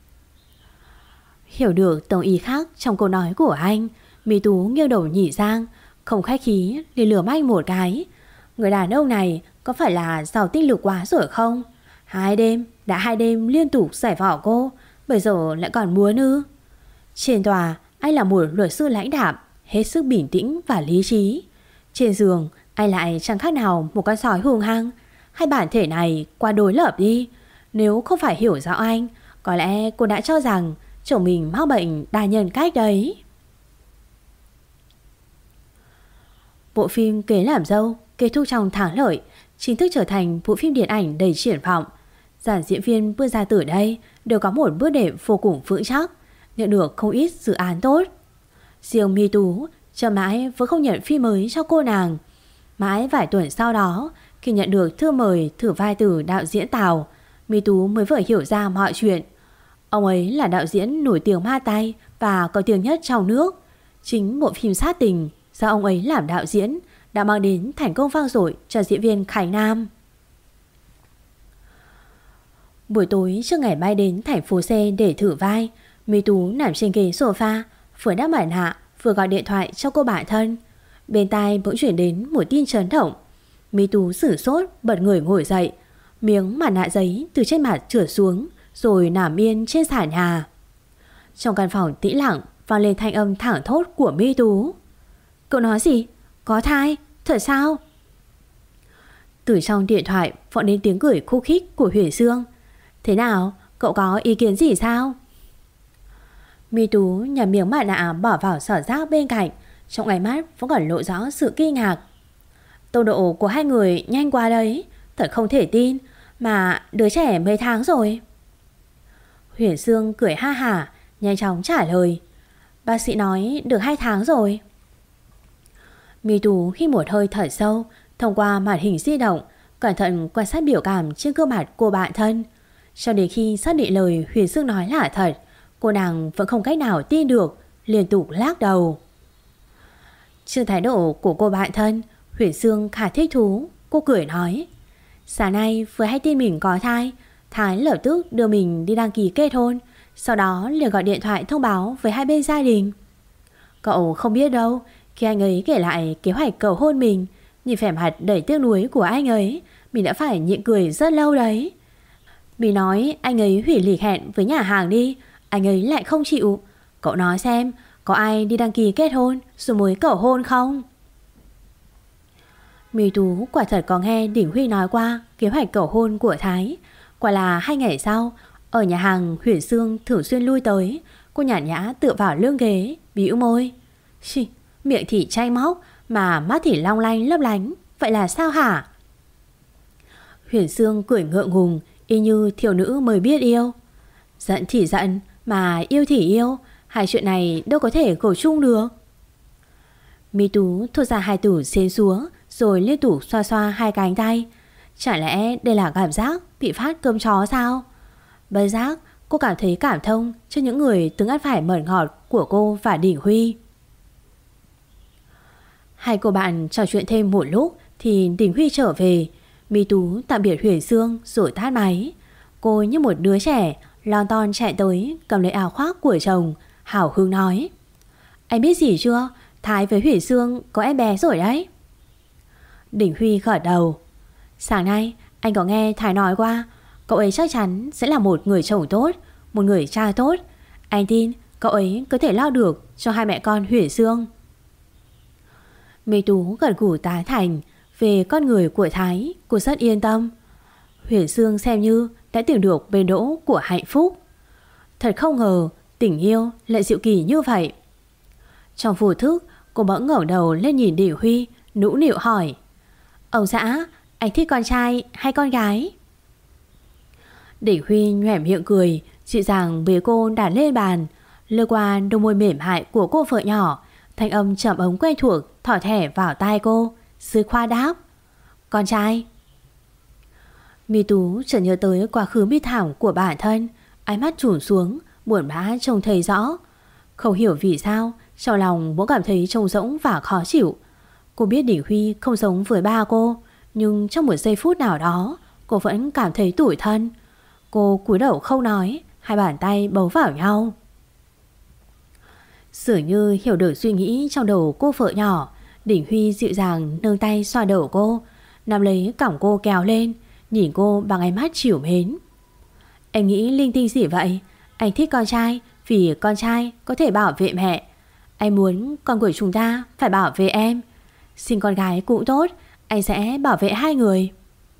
Hiểu được tông ý khác trong câu nói của anh, Mi Tú nghiêng đầu nhìn sang, không khách khí liền lườm anh một cái. Người đàn ông này có phải là giàu tích lực quá rồi không? Đã hai đêm liên tục giải vỏ cô, bây giờ lại còn muốn ư? Trên tòa, anh là một luật sư lãnh đạm, hết sức bình tĩnh và lý trí. Trên giường, anh lại chẳng khác nào một con sói hung hăng. Hai bản thể này qua đối lập đi. Nếu không phải hiểu rõ anh, có lẽ cô đã cho rằng chồng mình mắc bệnh đa nhân cách đấy. Bộ phim Kế Làm Dâu kết thúc trong thắng lợi, chính thức trở thành bộ phim điện ảnh đầy triển vọng. Dàn diễn viên bước ra từ đây đều có một bước đệm vô cùng vững chắc, nhận được không ít dự án tốt. Riêng Mi Tú chờ mãi vẫn không nhận phim mới cho cô nàng. Mãi vài tuần sau đó, khi nhận được thư mời thử vai từ đạo diễn Tào, Mi Tú mới vừa hiểu ra mọi chuyện. Ông ấy là đạo diễn nổi tiếng ma tay và có tiếng nhất trong nước. Chính bộ phim sát tình do ông ấy làm đạo diễn đã mang đến thành công vang dội cho diễn viên Khánh Nam. Buổi tối trước ngày bay đến thành phố C để thử vai, Mi Tú nằm trên ghế sofa, vừa đắp mặt nạ vừa gọi điện thoại cho cô bạn thân. Bên tai bỗng chuyển đến một tin chấn động. Mi Tú sửng sốt bật người ngồi dậy, miếng mặt nạ giấy từ trên mặt trượt xuống rồi nằm yên trên sàn nhà. Trong căn phòng tĩnh lặng vang lên thanh âm thảng thốt của Mi Tú. Cậu nói gì? Có thai? Thật sao? Từ trong điện thoại vọng đến tiếng cười khúc khích của Huyền Dương. Thế nào? Cậu có ý kiến gì sao? Mi Tú nhặt miếng mặt nạ bỏ vào giỏ rác bên cạnh, trong ánh mắt vẫn còn lộ rõ sự kinh ngạc. Tốc độ của hai người nhanh quá đấy, thật không thể tin. Mà đứa trẻ mấy tháng rồi? Huyền Dương cười ha hả, nhanh chóng trả lời. Bác sĩ nói được 2 tháng rồi. Mi Tú hít một hơi thở sâu, thông qua màn hình di động, cẩn thận quan sát biểu cảm trên gương mặt của bạn thân. Cho đến khi xác định lời Huyền Dương nói là thật, cô nàng vẫn không cách nào tin được, liên tục lắc đầu. Trước thái độ của cô bạn thân, Huyền Dương khá thích thú. Cô cười nói, sáng nay vừa hay tin mình có thai, Thái lập tức đưa mình đi đăng ký kết hôn, sau đó liền gọi điện thoại thông báo với hai bên gia đình. Cậu không biết đâu, khi anh ấy kể lại kế hoạch cầu hôn mình, nhìn vẻ mặt đầy tiếc nuối của anh ấy, mình đã phải nhịn cười rất lâu đấy. Mình nói anh ấy hủy lịch hẹn với nhà hàng đi, anh ấy lại không chịu. Cậu nói xem, có ai đi đăng ký kết hôn rồi mới cầu hôn không? Mi Tú quả thật có nghe Đỉnh Huy nói qua kế hoạch cầu hôn của Thái. Quả là 2 ngày sau, ở nhà hàng Huyền Dương thường xuyên lui tới, cô nhàn nhã tựa vào lưng ghế, bĩu môi. Miệng thì chay móc, mà mắt thì long lanh lấp lánh, vậy là sao hả? Huyền Dương cười ngượng ngùng, y như thiếu nữ mới biết yêu. Giận thì giận, mà yêu thì yêu, hai chuyện này đâu có thể gộp chung được. Mi Tú thốt ra 2 từ xến xúa, rồi liên tục xoa xoa 2 cánh tay. Chả lẽ đây là cảm giác bị phát cơm chó sao? Bất giác cô cảm thấy cảm thông cho những người từng ăn phải mởn ngọt của cô và Đỉnh Huy. Hai cô bạn trò chuyện thêm một lúc thì Đỉnh Huy trở về. Mi Tú tạm biệt Huyền Dương rồi tắt máy. Cô như một đứa trẻ lon ton chạy tới, cầm lấy áo khoác của chồng, hào hứng nói, anh biết gì chưa? Thái với Huyền Dương có em bé rồi đấy. Đỉnh Huy gật đầu. Sáng nay anh có nghe Thái nói qua, cậu ấy chắc chắn sẽ là một người chồng tốt, một người cha tốt. Anh tin cậu ấy có thể lo được cho hai mẹ con Huyền Dương. Mi Tú gật gù tán thành. Về con người của Thái, cô rất yên tâm. Huyền Dương xem như đã tìm được bến đỗ của hạnh phúc. Thật không ngờ tình yêu lại diệu kỳ như vậy. Trong vô thức, cô bỗng ngẩng đầu lên nhìn Đỉnh Huy, nũng nịu hỏi, ông xã, anh thích con trai hay con gái? Đỉnh Huy nhoẻn miệng cười, dịu dàng bế cô đặt lên bàn, lướt qua đôi môi mềm mại của cô vợ nhỏ, thanh âm trầm ấm quen thuộc thỏ thẻ vào tai cô. Sư khoa đáp: Con trai. Mi Tú chợt nhớ tới quá khứ bi thảm của bản thân, ánh mắt trùn xuống, buồn bã trông thấy rõ. Không hiểu vì sao trong lòng bỗng cảm thấy trống rỗng và khó chịu. Cô biết Đỉnh Huy không giống với ba cô, nhưng trong một giây phút nào đó cô vẫn cảm thấy tủi thân. Cô cúi đầu không nói, hai bàn tay bấu vào nhau. Dường như hiểu được suy nghĩ trong đầu cô vợ nhỏ, Đỉnh Huy dịu dàng nâng tay xoa đầu cô, nắm lấy cẳng cô kéo lên, nhìn cô bằng ánh mắt trìu mến. Em nghĩ linh tinh gì vậy? Anh thích con trai vì con trai có thể bảo vệ mẹ. Anh muốn con của chúng ta phải bảo vệ em. Sinh con gái cũng tốt, anh sẽ bảo vệ hai người.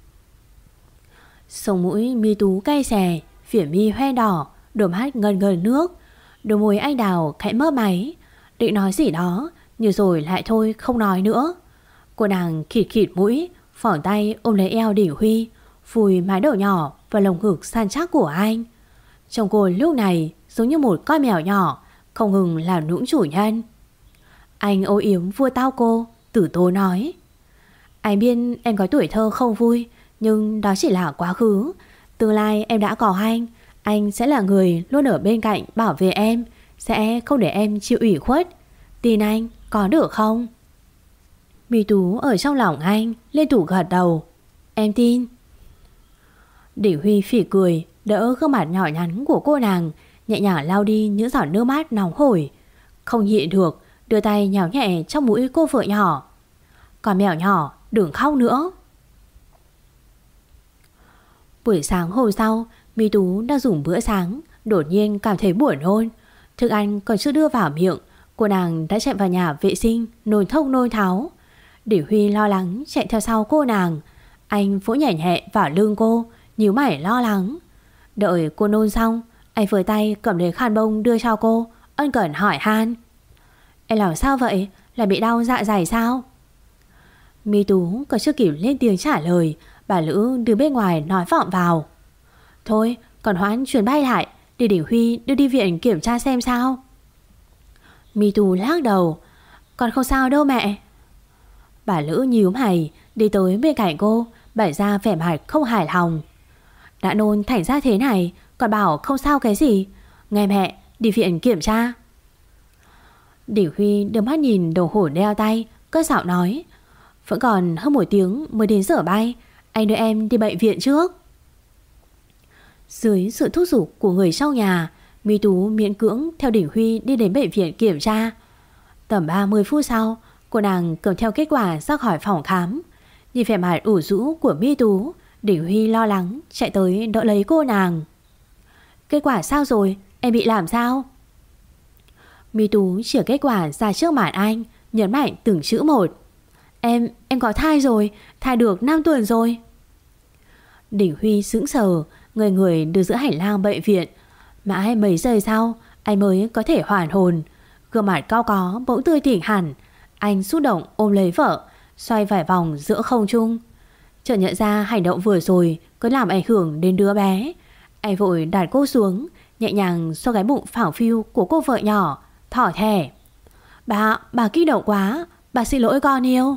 Sống mũi Mi Tú cay xè, phiền mi hoe đỏ, đôi mắt ngần ngần nước. Đôi môi anh đào khẽ mấp máy, định nói gì đó nhưng rồi lại thôi không nói nữa. Cô nàng khịt khịt mũi, phỏng tay ôm lấy eo Đỉnh Huy, vùi mái đầu nhỏ vào lồng ngực săn chắc của anh. Trông cô lúc này giống như một con mèo nhỏ, không ngừng làm nũng chủ nhân. Anh âu yếm vua tao cô, tử tố nói: Anh biết em có tuổi thơ không vui, nhưng đó chỉ là quá khứ. Tương lai em đã có anh sẽ là người luôn ở bên cạnh bảo vệ em, sẽ không để em chịu ủy khuất. Tin anh, có được không? Mi Tú ở trong lòng anh liên tục gật đầu. Em tin. Đỉnh Huy phỉ cười, đỡ gương mặt nhỏ nhắn của cô nàng, nhẹ nhàng lau đi những giọt nước mắt nóng hổi. Không nhịn được, đưa tay nhào nhẹ trong mũi cô vợ nhỏ. Con mèo nhỏ, đừng khóc nữa. Buổi sáng hôm sau, Mi Tú đang dùng bữa sáng, đột nhiên cảm thấy buồn nôn. Thức ăn còn chưa đưa vào miệng, cô nàng đã chạy vào nhà vệ sinh, nôn thốc nôn tháo. Đỉnh Huy lo lắng chạy theo sau cô nàng. Anh vỗ nhẹ nhẹ vào lưng cô, nhíu mày lo lắng. Đợi cô nôn xong, anh với tay cầm lấy khăn bông đưa cho cô, ân cần hỏi han: Em làm sao vậy? Là bị đau dạ dày sao? Mi Tú còn chưa kịp lên tiếng trả lời, bà Lữ từ bên ngoài nói vọng vào: Thôi, còn hoãn chuyến bay lại, để Đỉnh Huy đưa đi viện kiểm tra xem sao. Mi Tú lắc đầu: Con không sao đâu mẹ. Bà Lữ nhíu mày đi tới bên cạnh cô, bày ra vẻ mặt không hài lòng: Đã nôn thành ra thế này, còn bảo không sao cái gì? Nghe mẹ, đi viện kiểm tra. Đỉnh Huy đưa mắt nhìn đồng hồ đeo tay, cất giọng nói: Vẫn còn hơn 1 tiếng mới đến giờ bay, anh đưa em đi bệnh viện trước. Dưới sự thúc giục của người trong nhà, Mi Tú miễn cưỡng theo Đỉnh Huy đi đến bệnh viện kiểm tra. Tầm 30 phút sau, cô nàng cầm theo kết quả ra khỏi phòng khám. Nhìn vẻ mặt ủ rũ của Mi Tú, Đỉnh Huy lo lắng chạy tới đỡ lấy cô nàng. Kết quả sao rồi? Em bị làm sao? Mi Tú chìa kết quả ra trước mặt anh, nhấn mạnh từng chữ một. Em có thai rồi, thai được 5 tuần rồi. Đỉnh Huy sững sờ, người đưa giữa hành lang bệnh viện. Mãi mấy giây sau, anh mới có thể hoàn hồn. Gương mặt cao có bỗng tươi tỉnh hẳn. Anh xúc động ôm lấy vợ, xoay vài vòng giữa không trung. Chợt nhận ra hành động vừa rồi có làm ảnh hưởng đến đứa bé. Anh vội đặt cô xuống, nhẹ nhàng xoa cái bụng phẳng phiu của cô vợ nhỏ, thỏ thẻ: Bà kích động quá, bà xin lỗi con yêu.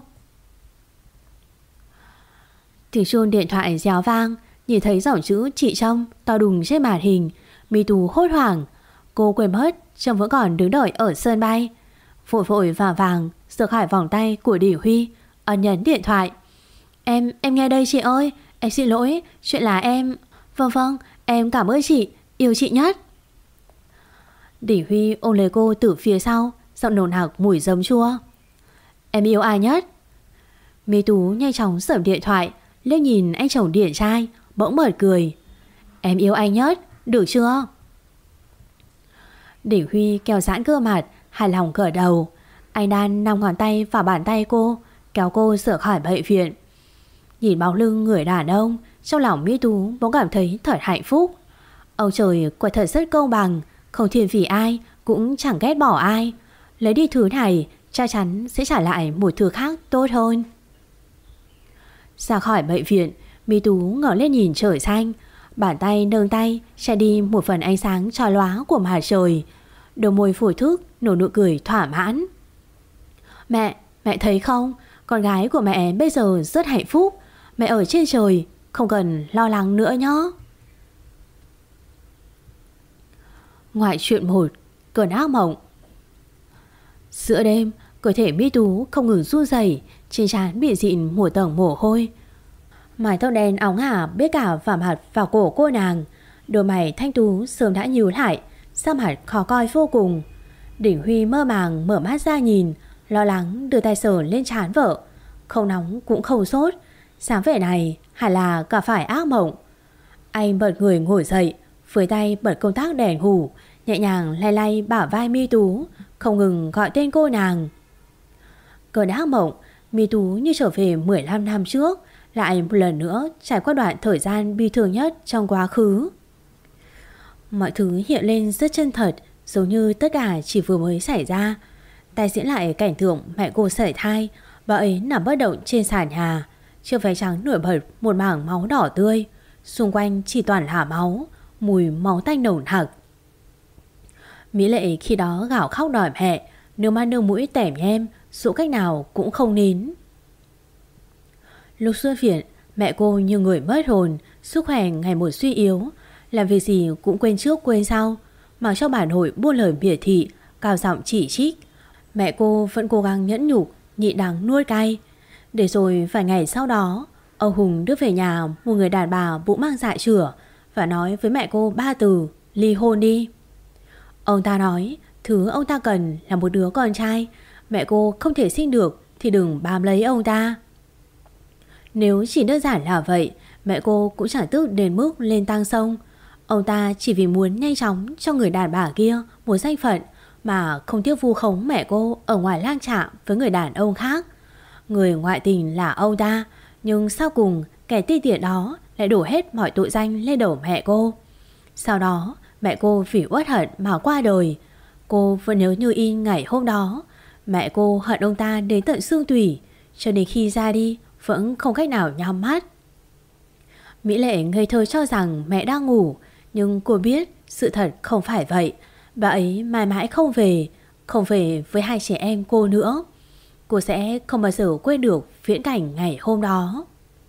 Tiếng chuông điện thoại réo vang, nhìn thấy dòng chữ chị Trâm to đùng trên màn hình, Mi Tú hốt hoảng. Cô quên mất Trâm vẫn còn đứng đợi ở sân bay. Vội vội vàng vàng rời khỏi vòng tay của Đỉnh Huy, ấn nhấn điện thoại. Em nghe đây chị ơi, em xin lỗi, chuyện là em... Vâng, em cảm ơn chị, yêu chị nhất. Đỉnh Huy ôm lấy cô từ phía sau, giọng nồng nặc mùi giấm chua. Em yêu ai nhất? Mi Tú nhanh chóng sởm điện thoại, liếc nhìn anh chồng điển trai, bỗng bật cười. Em yêu anh nhất, được chưa? Đỉnh Huy kéo giãn cơ mặt, hài lòng gật đầu. Anh đan 5 ngón tay vào bàn tay cô, kéo cô rời khỏi bệnh viện. Nhìn bóng lưng người đàn ông, trong lòng Mi Tú bỗng cảm thấy thật hạnh phúc. Ông trời quả thật rất công bằng, không thiên vị ai, cũng chẳng ghét bỏ ai. Lấy đi thứ này, chắc chắn sẽ trả lại một thứ khác tốt hơn. Ra khỏi bệnh viện, Mi Tú ngẩng lên nhìn trời xanh. Bàn tay nâng tay che đi một phần ánh sáng chói lóa của mặt trời. Đôi môi phổi thức nở nụ cười thỏa mãn. Mẹ thấy không? Con gái của mẹ bây giờ rất hạnh phúc. Mẹ ở trên trời, không cần lo lắng nữa nhé. Ngoại truyện 1: Cơn ác mộng. Giữa đêm, cơ thể Mi Tú không ngừng run rẩy, trên trán bị dịn một tầng mồ hôi. Mái tóc đen óng ả biết cả vào mặt vào cổ cô nàng. Đôi mày thanh tú sớm đã nhíu lại, sắc mặt khó coi vô cùng. Đỉnh Huy mơ màng mở mắt ra nhìn, lo lắng đưa tay sờ lên trán vợ. Không nóng cũng không sốt, sáng vẻ này hẳn là cả phải ác mộng. Anh bật người ngồi dậy, với tay bật công tắc đèn ngủ, nhẹ nhàng lay lay bả vai Mi Tú, không ngừng gọi tên cô nàng. Cơn ác mộng, Mi Tú như trở về 15 năm trước, lại một lần nữa trải qua đoạn thời gian bi thương nhất trong quá khứ. Mọi thứ hiện lên rất chân thật, giống như tất cả chỉ vừa mới xảy ra. Tái diễn lại cảnh tượng mẹ cô sảy thai, bà ấy nằm bất động trên sàn nhà, chiếc váy trắng nổi bật một mảng máu đỏ tươi, xung quanh chỉ toàn là máu, mùi máu tanh nồng nặc. Mỹ Lệ khi đó gào khóc đòi mẹ, nước mắt nước mũi tẻm nhem, dụ cách nào cũng không nín. Lúc xuất viện, mẹ cô như người mất hồn, sức khỏe ngày một suy yếu, làm việc gì cũng quên trước quên sau, mặc cho bà nội buôn lời miệt thị, cao giọng chỉ trích. Mẹ cô vẫn cố gắng nhẫn nhục, nhịn đắng nuốt cay. Để rồi vài ngày sau đó, ông Hùng đưa về nhà một người đàn bà bụng mang dạ chửa và nói với mẹ cô 3 từ: ly hôn đi. Ông ta nói thứ ông ta cần là một đứa con trai, mẹ cô không thể sinh được thì đừng bám lấy ông ta. Nếu chỉ đơn giản là vậy, mẹ cô cũng chẳng tức đến mức lên tang sông. Ông ta chỉ vì muốn nhanh chóng cho người đàn bà kia một danh phận mà không tiếc vu khống mẹ cô ở ngoài lang trạm với người đàn ông khác. Người ngoại tình là ông ta, nhưng sau cùng kẻ ti tiện đó lại đổ hết mọi tội danh lên đầu mẹ cô. Sau đó mẹ cô vì uất hận mà qua đời. Cô vẫn nhớ như in ngày hôm đó. Mẹ cô hận ông ta đến tận xương tủy, cho đến khi ra đi vẫn không cách nào nhắm mắt. Mỹ Lệ ngây thơ cho rằng mẹ đang ngủ, nhưng cô biết sự thật không phải vậy. Bà ấy mãi mãi không về, không về với hai trẻ em cô nữa. Cô sẽ không bao giờ quên được viễn cảnh ngày hôm đó.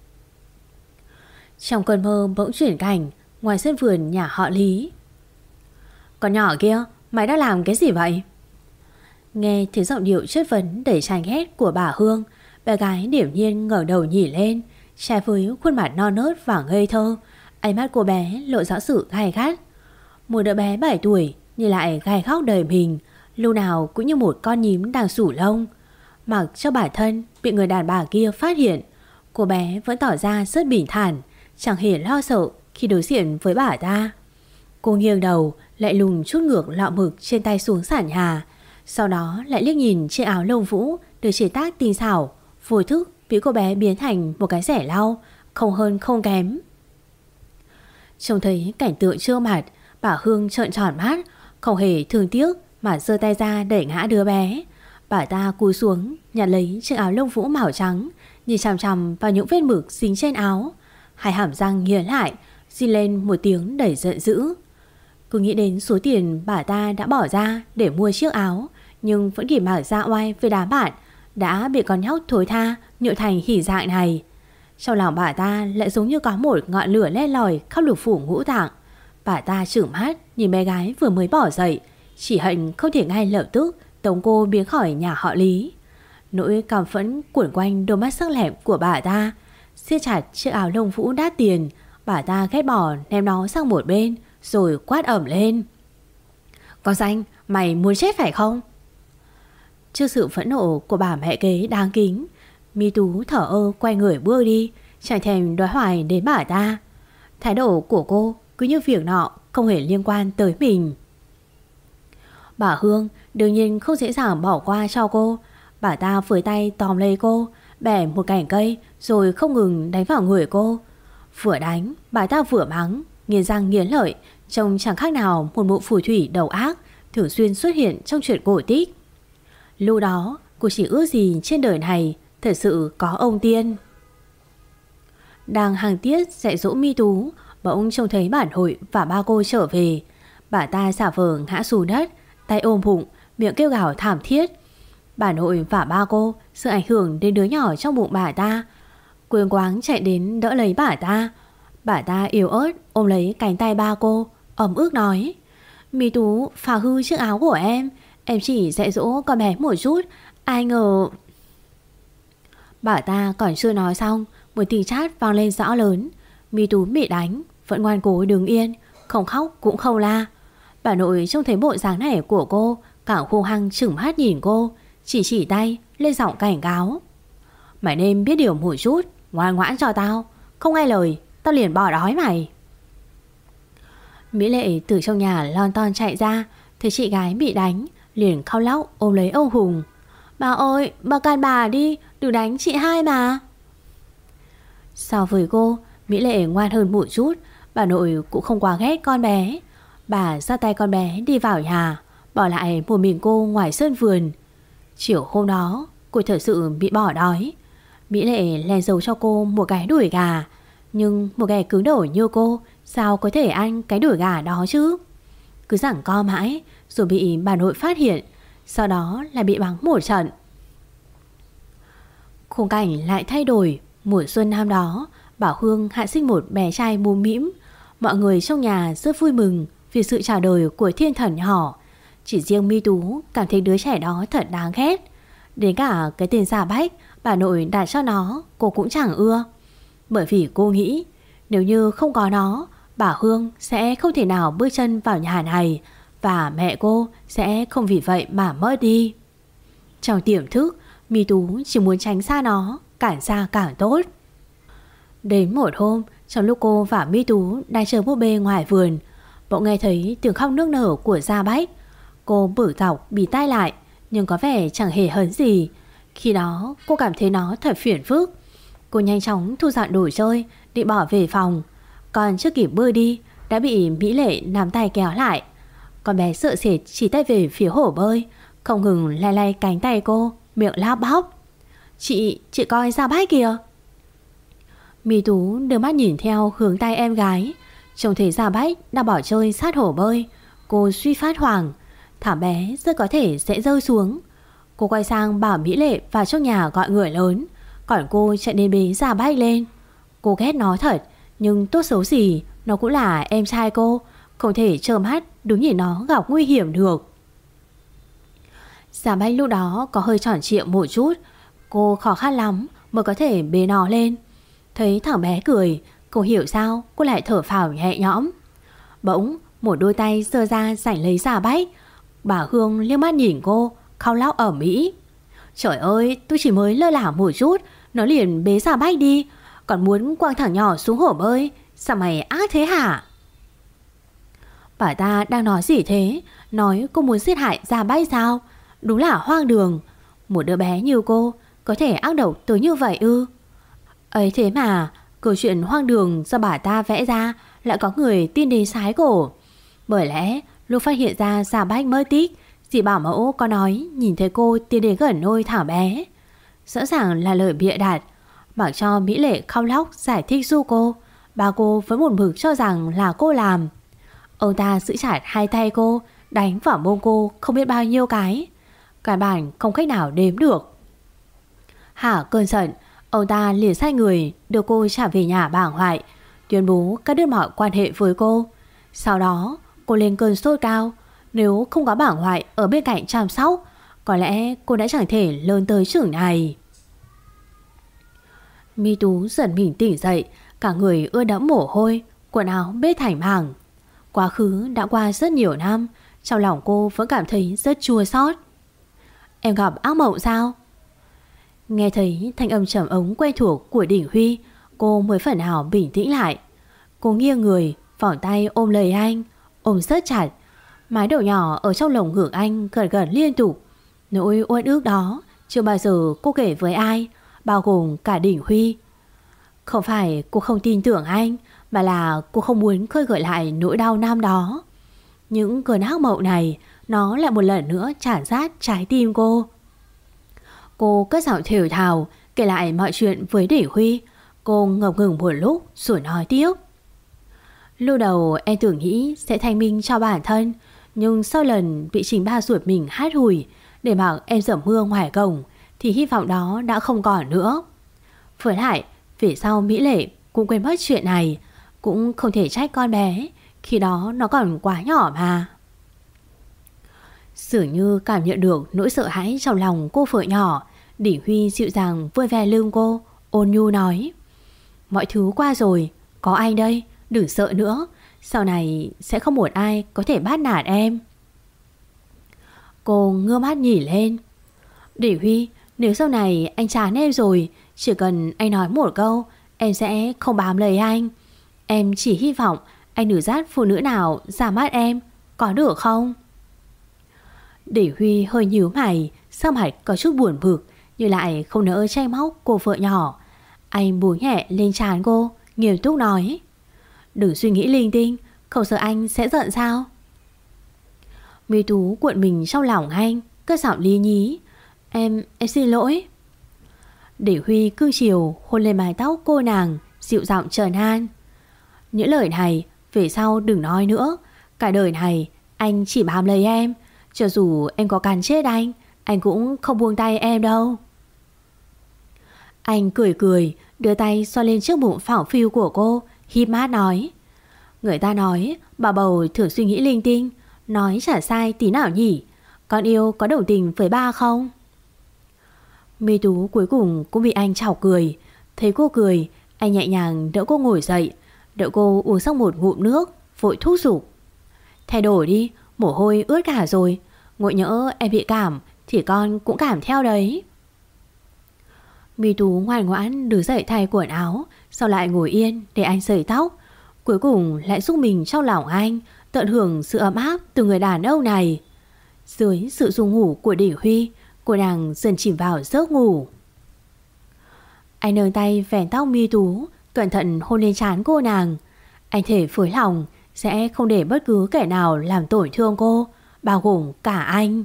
Trong cơn mơ bỗng chuyển cảnh ngoài sân vườn nhà họ Lý. Con nhỏ kia, mày đã làm cái gì vậy? Nghe tiếng giọng điệu chất vấn đầy chán ghét của bà Hương, bé gái điềm nhiên ngẩng đầu nhìn lên, trái với khuôn mặt non nớt và ngây thơ, ánh mắt của bé lộ rõ sự gay gắt. Một đứa bé 7 tuổi nhưng lại gai góc đời mình, lúc nào cũng như một con nhím đang sủ lông. Mặc cho bản thân bị người đàn bà kia phát hiện, cô bé vẫn tỏ ra rất bình thản, chẳng hề lo sợ khi đối diện với bà ta. Cô nghiêng đầu, lại lùng chút ngược lọ mực trên tay xuống sàn nhà, sau đó lại liếc nhìn chiếc áo lông vũ được chế tác tinh xảo, vô thức bị cô bé biến thành một cái rẻ lau, không hơn không kém. Trông thấy cảnh tượng trơ mặt, bà Hương trợn tròn mắt, không hề thương tiếc mà giơ tay ra đẩy ngã đứa bé. Bà ta cúi xuống nhặt lấy chiếc áo lông vũ màu trắng, nhìn chằm chằm vào những vết mực dính trên áo, hai hàm răng nghiến lại, xin lên một tiếng đầy giận dữ. Cứ nghĩ đến số tiền bà ta đã bỏ ra để mua chiếc áo, nhưng vẫn kịp mặc ra oai với đám bạn đã bị con nhóc thối tha nhựa thành hỉ dạng này. Trong lòng bà ta lại giống như có một ngọn lửa len lỏi khắp lục phủ ngũ tạng. Bà ta trừng mắt nhìn bé gái vừa mới bỏ dậy, chỉ hận không thể ngay lập tức tống cô biến khỏi nhà họ Lý. Nỗi cảm phẫn cuộn quanh đôi mắt sắc lẹm của bà ta, siết chặt chiếc áo lông vũ đắt tiền. Bà ta ghét bỏ ném nó sang một bên, rồi quát ẩm lên: Con Danh, mày muốn chết phải không? Trước sự phẫn nộ của bà mẹ kế đáng kính, Mi Tú thở ơ quay người bước đi, chẳng thèm đoái hoài đến bà ta. Thái độ của cô cứ như việc nọ không hề liên quan tới mình. Bà Hương đương nhiên không dễ dàng bỏ qua cho cô. Bà ta với tay tóm lấy cô, bẻ một cành cây rồi không ngừng đánh vào người cô. Vừa đánh, bà ta vừa mắng, nghiến răng nghiến lợi, trông chẳng khác nào một mụ phù thủy đầu ác thường xuyên xuất hiện trong truyện cổ tích. Lúc đó cô chỉ ước gì trên đời này thật sự có ông tiên. Đang hàng tiết dạy dỗ Mi Tú, bỗng trông thấy bà nội và ba cô trở về. Bà ta giả vờ ngã xuống đất, tay ôm bụng, miệng kêu gào thảm thiết. Bà nội và ba cô sự ảnh hưởng đến đứa nhỏ trong bụng bà ta, quên quáng chạy đến đỡ lấy bà ta. Bà ta yếu ớt ôm lấy cánh tay ba cô, ấm ức nói: "Mi Tú phá hư chiếc áo của em chỉ dạy dỗ con bé một chút, ai ngờ..." Bà ta còn chưa nói xong, một tiếng chát vang lên rõ lớn. Mi Tú bị đánh vẫn ngoan cố đứng yên, không khóc cũng không la. Bà nội trông thấy bộ dáng này của cô, càng hung hăng chừng mắt nhìn cô, chỉ tay lên giọng cảnh cáo: "Mày nên biết điều một chút, ngoan ngoãn cho tao, không nghe lời tao liền bỏ đói mày." Mỹ Lệ từ trong nhà lon ton chạy ra, thấy chị gái bị đánh, liền khóc lóc ôm lấy ông Hùng: "Bà ơi, bà can bà đi, đừng đánh chị hai mà." So với cô, Mỹ Lệ ngoan hơn một chút. Bà nội cũng không quá ghét con bé. Bà ra tay con bé đi vào nhà, bỏ lại một mình cô ngoài sân vườn. Chiều hôm đó cô thật sự bị bỏ đói. Mỹ Lệ len giấu cho cô một cái đùi gà, nhưng một kẻ cứng đầu như cô sao có thể ăn cái đùi gà đó chứ. Cứ giằng co mãi rồi bị bà nội phát hiện, sau đó lại bị mắng một trận. Khung cảnh lại thay đổi. Mùa xuân năm đó, Bảo Hương hạ sinh một bé trai mũm mĩm. Mọi người trong nhà rất vui mừng vì sự chào đời của thiên thần nhỏ. Chỉ riêng Mi Tú cảm thấy đứa trẻ đó thật đáng ghét. Đến cả cái tên Gia Bách bà nội đặt cho nó cô cũng chẳng ưa. Bởi vì cô nghĩ nếu như không có nó, bà Hương sẽ không thể nào bước chân vào nhà này, và mẹ cô sẽ không vì vậy mà mất đi. Trong tiềm thức, Mi Tú chỉ muốn tránh xa nó, càng xa càng tốt. Đến một hôm, trong lúc cô và Mi Tú đang chơi búp bê ngoài vườn, bỗng nghe thấy tiếng khóc nức nở của Gia Bách. Cô bử thọc bì tai lại, nhưng có vẻ chẳng hề hấn gì. Khi đó cô cảm thấy nó thật phiền phức. Cô nhanh chóng thu dọn đồ chơi, định bỏ về phòng. Còn chưa kịp bơi đi đã bị Mỹ Lệ nắm tay kéo lại. Con bé sợ sệt chỉ tay về phía hồ bơi, không ngừng lay lay cánh tay cô, miệng lắp bắp: Chị coi Gia Bách kìa." Mi Tú đưa mắt nhìn theo hướng tay em gái, trông thấy Gia Bách đang bỏ chơi sát hồ bơi. Cô suy phát hoảng, thảm bé rất có thể sẽ rơi xuống. Cô quay sang bảo Mỹ Lệ vào trong nhà gọi người lớn, còn cô chạy đến bế Gia Bách lên. Cô ghét nó thật, nhưng tốt xấu gì nó cũng là em trai cô, không thể trơ mắt đứng nhìn nó gặp nguy hiểm được. Gia Bách lúc đó có hơi tròn trịa một chút, cô khó khăn lắm mới có thể bế nó lên. Thấy thằng bé cười, cô hiểu sao cô lại thở phào nhẹ nhõm. Bỗng một đôi tay giơ ra giành lấy Gia Bách. Bà Hương liếc mắt nhìn cô, khóc lóc ầm ĩ: "Trời ơi, tôi chỉ mới lơ là một chút, nó liền bế Gia Bách đi, còn muốn quăng thằng nhỏ xuống hồ bơi. Sao mày ác thế hả?" Bà ta đang nói gì thế? Nói cô muốn giết hại Gia Bách sao? Đúng là hoang đường. Một đứa bé như cô có thể ác độc tới như vậy ư? Ấy thế mà câu chuyện hoang đường do bà ta vẽ ra lại có người tin đến sái cổ. Bởi lẽ lúc phát hiện ra Gia Bách mất tích, dì bảo mẫu có nói nhìn thấy cô tiến đến gần nôi thảo bé. Rõ ràng là lời bịa đặt. Mặc cho Mỹ Lệ khóc lóc giải thích giúp cô, bà cô vẫn một mực cho rằng là cô làm. Ông ta giữ chặt hai tay cô, đánh vào mông cô không biết bao nhiêu cái, căn bản không cách nào đếm được. Hả cơn giận, ông ta liền sai người đưa cô trả về nhà bà ngoại, tuyên bố cắt đứt mọi quan hệ với cô. Sau đó cô lên cơn sốt cao. Nếu không có bà ngoại ở bên cạnh chăm sóc, có lẽ cô đã chẳng thể lớn tới chừng này. Mi Tú giật mình tỉnh dậy, cả người ướt đẫm mồ hôi, quần áo bết thành mảng. Quá khứ đã qua rất nhiều năm, trong lòng cô vẫn cảm thấy rất chua xót. "Em gặp ác mộng sao?" Nghe thấy thanh âm trầm ống quen thuộc của Đình Huy, cô mới phần nào bình tĩnh lại. Cô nghiêng người, vòng tay ôm lấy anh, ôm rất chặt. Mái đầu nhỏ ở trong lồng ngực anh gật gật liên tục. Nỗi uất ức đó chưa bao giờ cô kể với ai, bao gồm cả Đình Huy. Không phải cô không tin tưởng anh, mà là cô không muốn khơi gợi lại nỗi đau năm đó. Những cơn ác mộng này, nó lại một lần nữa tràn rát trái tim cô. Cô cất giọng thều thào kể lại mọi chuyện với Đình Huy. Cô ngập ngừng một lúc rồi nói tiếp: Lúc đầu em tưởng nghĩ sẽ thanh minh cho bản thân, nhưng sau lần bị chính ba ruột mình hát hủi để mặc em dầm mưa ngoài cổng thì hy vọng đó đã không còn nữa. Với lại về sau Mỹ Lệ cũng quên mất chuyện này, cũng không thể trách con bé, khi đó nó còn quá nhỏ mà. Dường như cảm nhận được nỗi sợ hãi trong lòng cô vợ nhỏ, Đỉnh Huy dịu dàng vươn ve lưng cô, ôn nhu nói: mọi thứ qua rồi, có anh đây, đừng sợ nữa, sau này sẽ không một ai có thể bắt nạt em. Cô ngước mắt nhìn lên. Đỉnh Huy, nếu sau này anh chán em rồi, chỉ cần anh nói một câu, em sẽ không bám lấy anh. Em chỉ hy vọng anh đừng dắt phụ nữ nào ra mắt em, có được không? Đỉnh Huy hơi nhíu mày, sắc mặt có chút buồn bực, nhưng lại không nỡ trách móc cô vợ nhỏ. Anh búi nhẹ lên trán cô, nghiêm túc nói: đừng suy nghĩ linh tinh, không sợ anh sẽ giận sao? Mi Tú cuộn mình trong lòng anh, cất giọng lý nhí: Em xin lỗi. Để Huy cương chiều hôn lên mái tóc cô nàng, dịu giọng trấn an: những lời này về sau đừng nói nữa. Cả đời này anh chỉ bám lấy em, cho dù em có cắn chết anh cũng không buông tay em đâu. Anh cười cười, đưa tay xoa lên trước bụng phẳng phiu của cô, híp mắt nói: người ta nói bà bầu thường suy nghĩ linh tinh, nói chả sai tí nào nhỉ. Con yêu có đồng tình với ba không? Mi Tú cuối cùng cũng bị anh chọc cười. Thấy cô cười, anh nhẹ nhàng đỡ cô ngồi dậy, đợi cô uống xong một ngụm nước, vội thúc giục: thay đổi đi, mồ hôi ướt cả rồi. Ngộ nhỡ em bị cảm thì con cũng cảm theo đấy. Mi Tú ngoan ngoãn đứng dậy thay quần áo, sau lại ngồi yên để anh sấy tóc. Cuối cùng lại giúp mình trong lòng anh, tận hưởng sự ấm áp từ người đàn ông này. Dưới sự ru ngủ của Đỉnh Huy, cô nàng dần chìm vào giấc ngủ. Anh nâng tay vén tóc Mi Tú, cẩn thận hôn lên trán cô nàng. Anh thể phối lòng sẽ không để bất cứ kẻ nào làm tổn thương cô, bao gồm cả anh.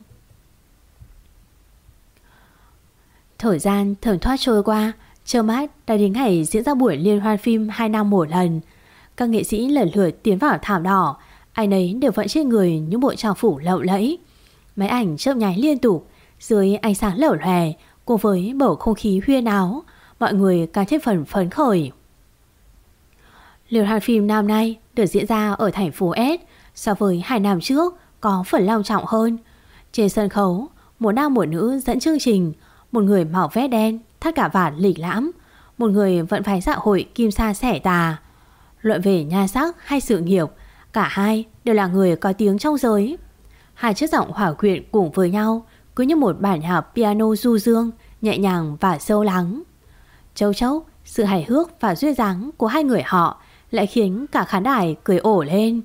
Thời gian thấm thoát trôi qua, trơ mắt đã đến ngày diễn ra buổi liên hoan phim 2 năm một lần. Các nghệ sĩ lần lượt tiến vào thảm đỏ, ai nấy đều vận trên người những bộ trang phục lộng lẫy. Máy ảnh chớp nháy liên tục, dưới ánh sáng lở lòe cùng với bầu không khí huyên áo, mọi người càng thêm phần phấn khởi. Liên hoan phim năm nay được diễn ra ở thành phố S, so với 2 năm trước có phần long trọng hơn. Trên sân khấu, một nam một nữ dẫn chương trình, một người mặc vest đen, thắt cả vạt lịch lãm, một người vận váy dạ hội kim sa xẻ tà. Luận về nhan sắc hay sự nghiệp, cả hai đều là người có tiếng trong giới. Hai chiếc giọng hòa quyện cùng với nhau, cứ như một bản nhạc piano du dương, nhẹ nhàng và sâu lắng. Châu chốc, sự hài hước và duyên dáng của hai người họ lại khiến cả khán đài cười ổ lên.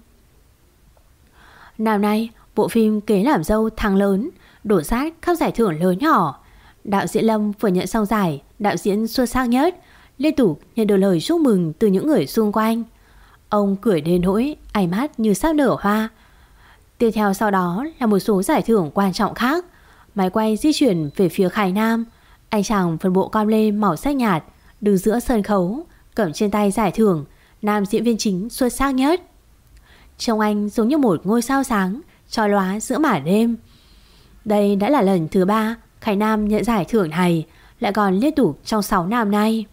Năm nay, bộ phim Kế Làm Dâu thắng lớn, đổ sát khắp giải thưởng lớn nhỏ. Đạo diễn Lâm vừa nhận xong giải đạo diễn xuất sắc nhất, liên tục nhận được lời chúc mừng từ những người xung quanh. Ông cười đến nỗi ánh mắt như sắp nở hoa. Tiếp theo sau đó là một số giải thưởng quan trọng khác. Máy quay di chuyển về phía Khải Nam. Anh chàng phần bộ com lê màu xanh nhạt đứng giữa sân khấu, cầm trên tay giải thưởng nam diễn viên chính xuất sắc nhất. Trông anh giống như một ngôi sao sáng chói lóa giữa màn đêm. Đây đã là lần thứ 3 Khải Nam nhận giải thưởng này, lại còn liên tục trong 6 năm nay.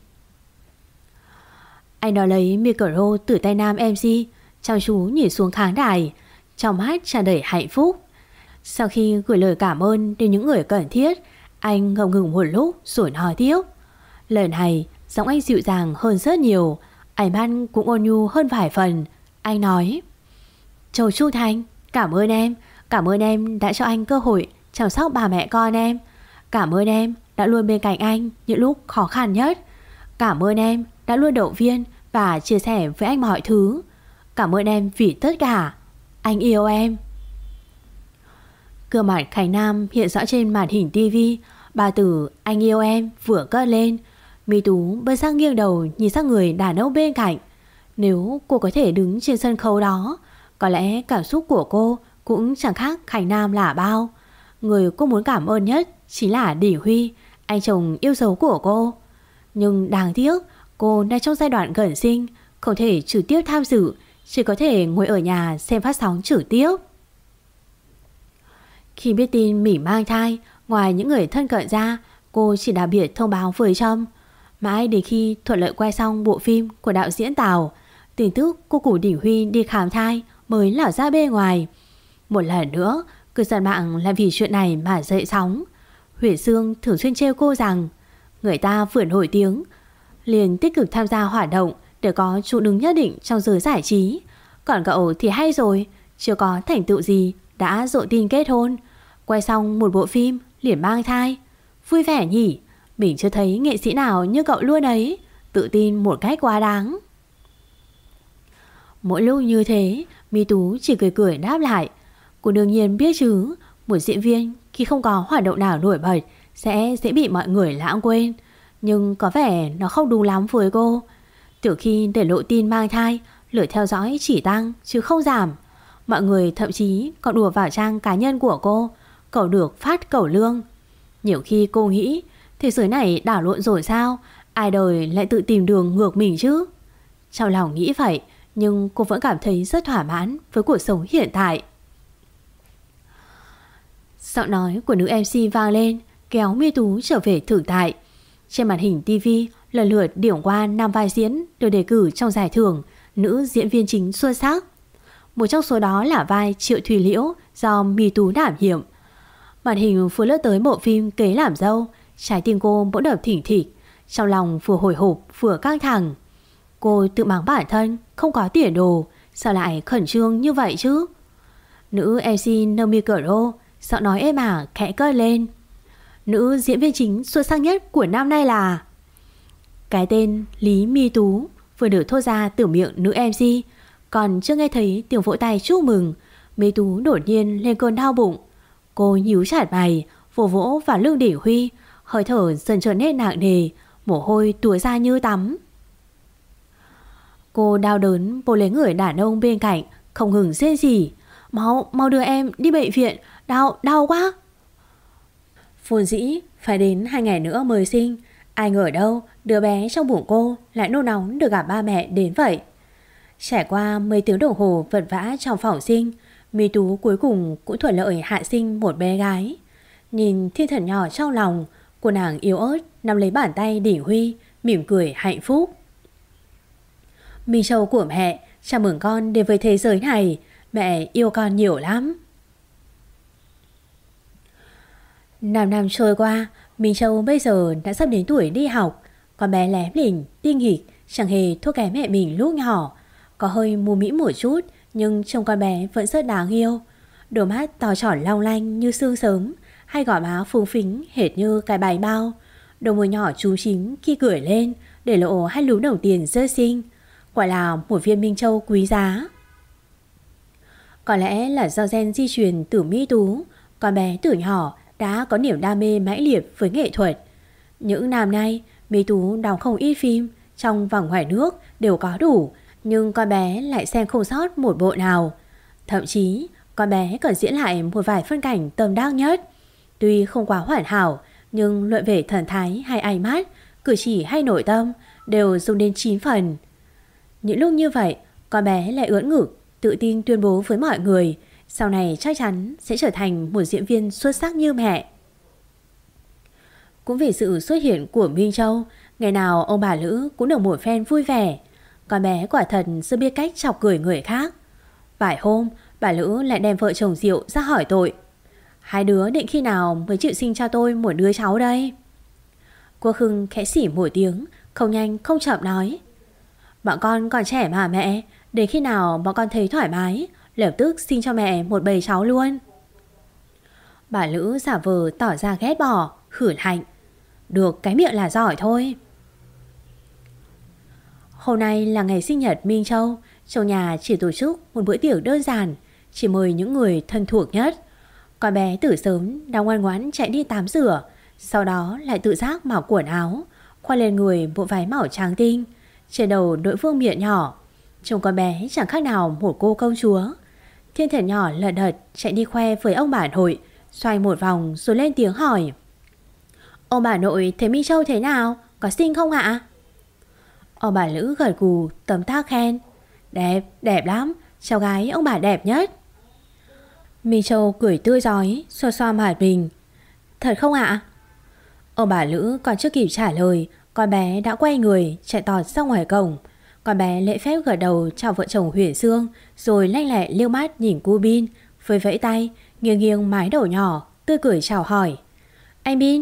Anh đòi lấy micro từ tay nam MC, chăm chú nhìn xuống khán đài, trong mắt tràn đầy hạnh phúc. Sau khi gửi lời cảm ơn đến những người cần thiết, anh ngập ngừng một lúc rồi nói tiếp. Lần này giọng anh dịu dàng hơn rất nhiều, ánh mắt cũng ôn nhu hơn vài phần. Anh nói: Châu Chu Thanh, cảm ơn em đã cho anh cơ hội chăm sóc bà mẹ con em. Cảm ơn em đã luôn bên cạnh anh những lúc khó khăn nhất. Cảm ơn em đã luôn động viên và chia sẻ với anh mọi thứ. Cảm ơn em vì tất cả. Anh yêu em. Gương mặt Khánh Nam hiện rõ trên màn hình tivi. Ba từ anh yêu em vừa cất lên. Mi Tú bất giác nghiêng đầu nhìn sang người đàn ông bên cạnh. Nếu cô có thể đứng trên sân khấu đó, có lẽ cảm xúc của cô cũng chẳng khác Khánh Nam là bao. Người cô muốn cảm ơn nhất chính là Đỉnh Huy, anh chồng yêu dấu của cô. Nhưng đáng tiếc cô đang trong giai đoạn gần sinh, không thể trực tiếp tham dự, chỉ có thể ngồi ở nhà xem phát sóng trực tiếp. Khi biết tin mình mang thai, ngoài những người thân cận ra, cô chỉ đặc biệt thông báo với Trâm. Mãi đến khi thuận lợi quay xong bộ phim của đạo diễn Tào, tin tức cô Củ Đình Huy đi khám thai mới lở ra bên ngoài. Một lần nữa, cư dân mạng lại vì chuyện này mà dậy sóng. Huyền Dương thường xuyên trêu cô rằng người ta vừa nổi tiếng liền tích cực tham gia hoạt động để có chỗ đứng nhất định trong giới giải trí. Còn cậu thì hay rồi, chưa có thành tựu gì đã rộ tin kết hôn, quay xong một bộ phim liền mang thai. Vui vẻ nhỉ, mình chưa thấy nghệ sĩ nào như cậu luôn ấy, tự tin một cách quá đáng. Mỗi lúc như thế, Mi Tú chỉ cười cười đáp lại. Cô đương nhiên biết chứ, một diễn viên khi không có hoạt động nào nổi bật sẽ dễ bị mọi người lãng quên. Nhưng có vẻ nó không đúng lắm với cô. Từ khi để lộ tin mang thai, lượt theo dõi chỉ tăng chứ không giảm. Mọi người thậm chí còn đùa vào trang cá nhân của cô, cậu được phát cẩu lương. Nhiều khi cô nghĩ thế giới này đảo lộn rồi sao, ai đời lại tự tìm đường ngược mình chứ. Trong lòng nghĩ vậy, nhưng cô vẫn cảm thấy rất thỏa mãn với cuộc sống hiện tại. Giọng nói của nữ MC vang lên, kéo Mi Tú trở về thực tại. Trên màn hình TV lần lượt điểm qua 5 vai diễn được đề cử trong giải thưởng nữ diễn viên chính xuất sắc. Một trong số đó là vai Triệu Thùy Liễu do Mi Tú đảm nhiệm. Màn hình vừa lướt tới bộ phim Kế Làm Dâu, trái tim cô bỗng đập thình thịch, trong lòng vừa hồi hộp vừa căng thẳng. Cô tự mắng bản thân không có tiền đồ, sao lại khẩn trương như vậy chứ? Nữ MC Naomi Caro giọng nói êm ả khẽ cất lên. Nữ diễn viên chính xuất sắc nhất của năm nay là... Cái tên Lý Mi Tú vừa được thốt ra từ miệng nữ MC, còn chưa nghe thấy tiếng vỗ tay chúc mừng, Mi Tú đột nhiên lên cơn đau bụng. Cô nhíu chặt mày, vỗ vỗ vào lưng Đỉnh Huy, hơi thở dần trở nên nặng nề, mồ hôi túa ra như tắm. Cô đau đớn bò lấy người đàn ông bên cạnh, không ngừng rên rỉ. Mau đưa em đi bệnh viện, đau quá. Vốn dĩ phải đến 2 ngày nữa mới sinh, ai ngờ đâu đứa bé trong bụng cô lại nôn nóng được gặp ba mẹ đến vậy. Trải qua mấy tiếng đồng hồ vật vã trong phòng sinh, Mi Tú cuối cùng cũng thuận lợi hạ sinh một bé gái. Nhìn thiên thần nhỏ trong lòng, cô nàng yếu ớt nắm lấy bàn tay Đỉnh Huy, mỉm cười hạnh phúc. Minh Châu của mẹ, chào mừng con đến với thế giới này, mẹ yêu con nhiều lắm. 5 năm trôi qua, Minh Châu bây giờ đã sắp đến tuổi đi học. Con bé lém lỉnh, tinh nghịch, chẳng hề thua kém mẹ mình lúc nhỏ. Có hơi mù mĩ một chút, nhưng trông con bé vẫn rất đáng yêu. Đôi mắt to tròn long lanh như sương sớm, hai gò má phúng phính hệt như cái bánh bao. Đôi môi nhỏ chú chính khi cười lên để lộ hai lúm đồng tiền rất xinh. Quả là một viên Minh Châu quý giá. Có lẽ là do gen di truyền từ Mi Tú, con bé từ nhỏ đã có niềm đam mê mãnh liệt với nghệ thuật. Những năm nay, Mi Tú đóng không ít phim, trong và ngoài nước đều có đủ, nhưng con bé lại xem không sót một bộ nào. Thậm chí, con bé còn diễn lại một vài phân cảnh tâm đắc nhất. Tuy không quá hoàn hảo, nhưng luận về thần thái hay ánh mắt, cử chỉ hay nội tâm đều dùng đến 9 phần. Những lúc như vậy, con bé lại ưỡn ngực, tự tin tuyên bố với mọi người sau này chắc chắn sẽ trở thành một diễn viên xuất sắc như mẹ. Cũng vì sự xuất hiện của Minh Châu, ngày nào ông bà Lữ cũng được một phen vui vẻ. Con bé quả thật rất biết cách chọc cười người khác. Vài hôm, bà Lữ lại đem vợ chồng Diệu ra hỏi tội. Hai đứa định khi nào mới chịu sinh cho tôi một đứa cháu đây? Cô Khưng khẽ xỉ một tiếng, không nhanh không chậm nói. Bọn con còn trẻ mà mẹ, đến khi nào bọn con thấy thoải mái, lập tức sinh cho mẹ một bầy cháu luôn. Bà Lữ giả vờ tỏ ra ghét bỏ, hử lạnh. Được cái miệng là giỏi thôi. Hôm nay là ngày sinh nhật Minh Châu. Trong nhà chỉ tổ chức một bữa tiệc đơn giản, chỉ mời những người thân thuộc nhất. Con bé từ sớm đã ngoan ngoãn chạy đi tắm rửa, sau đó lại tự giác mặc quần áo, khoác lên người bộ váy màu trắng tinh, trên đầu đội vương miện nhỏ. Trông con bé chẳng khác nào một cô công chúa. Thiên thần nhỏ lật đật chạy đi khoe với ông bà nội, xoay một vòng rồi lên tiếng hỏi. Ông bà nội thấy Minh Châu thế nào? Có xinh không ạ? Ông bà Lữ gật gù tấm tắc khen. Đẹp, đẹp lắm, cháu gái ông bà đẹp nhất. Minh Châu cười tươi rói, xoa xoa mặt mình. Thật không ạ? Ông bà Lữ còn chưa kịp trả lời, con bé đã quay người chạy tọt ra ngoài cổng. Con bé lễ phép gật đầu chào vợ chồng Huyền Sương, rồi lanh lẹ liếc mắt nhìn cô Bin, vẫy vẫy tay, nghiêng nghiêng mái đầu nhỏ, tươi cười chào hỏi. Anh Bin.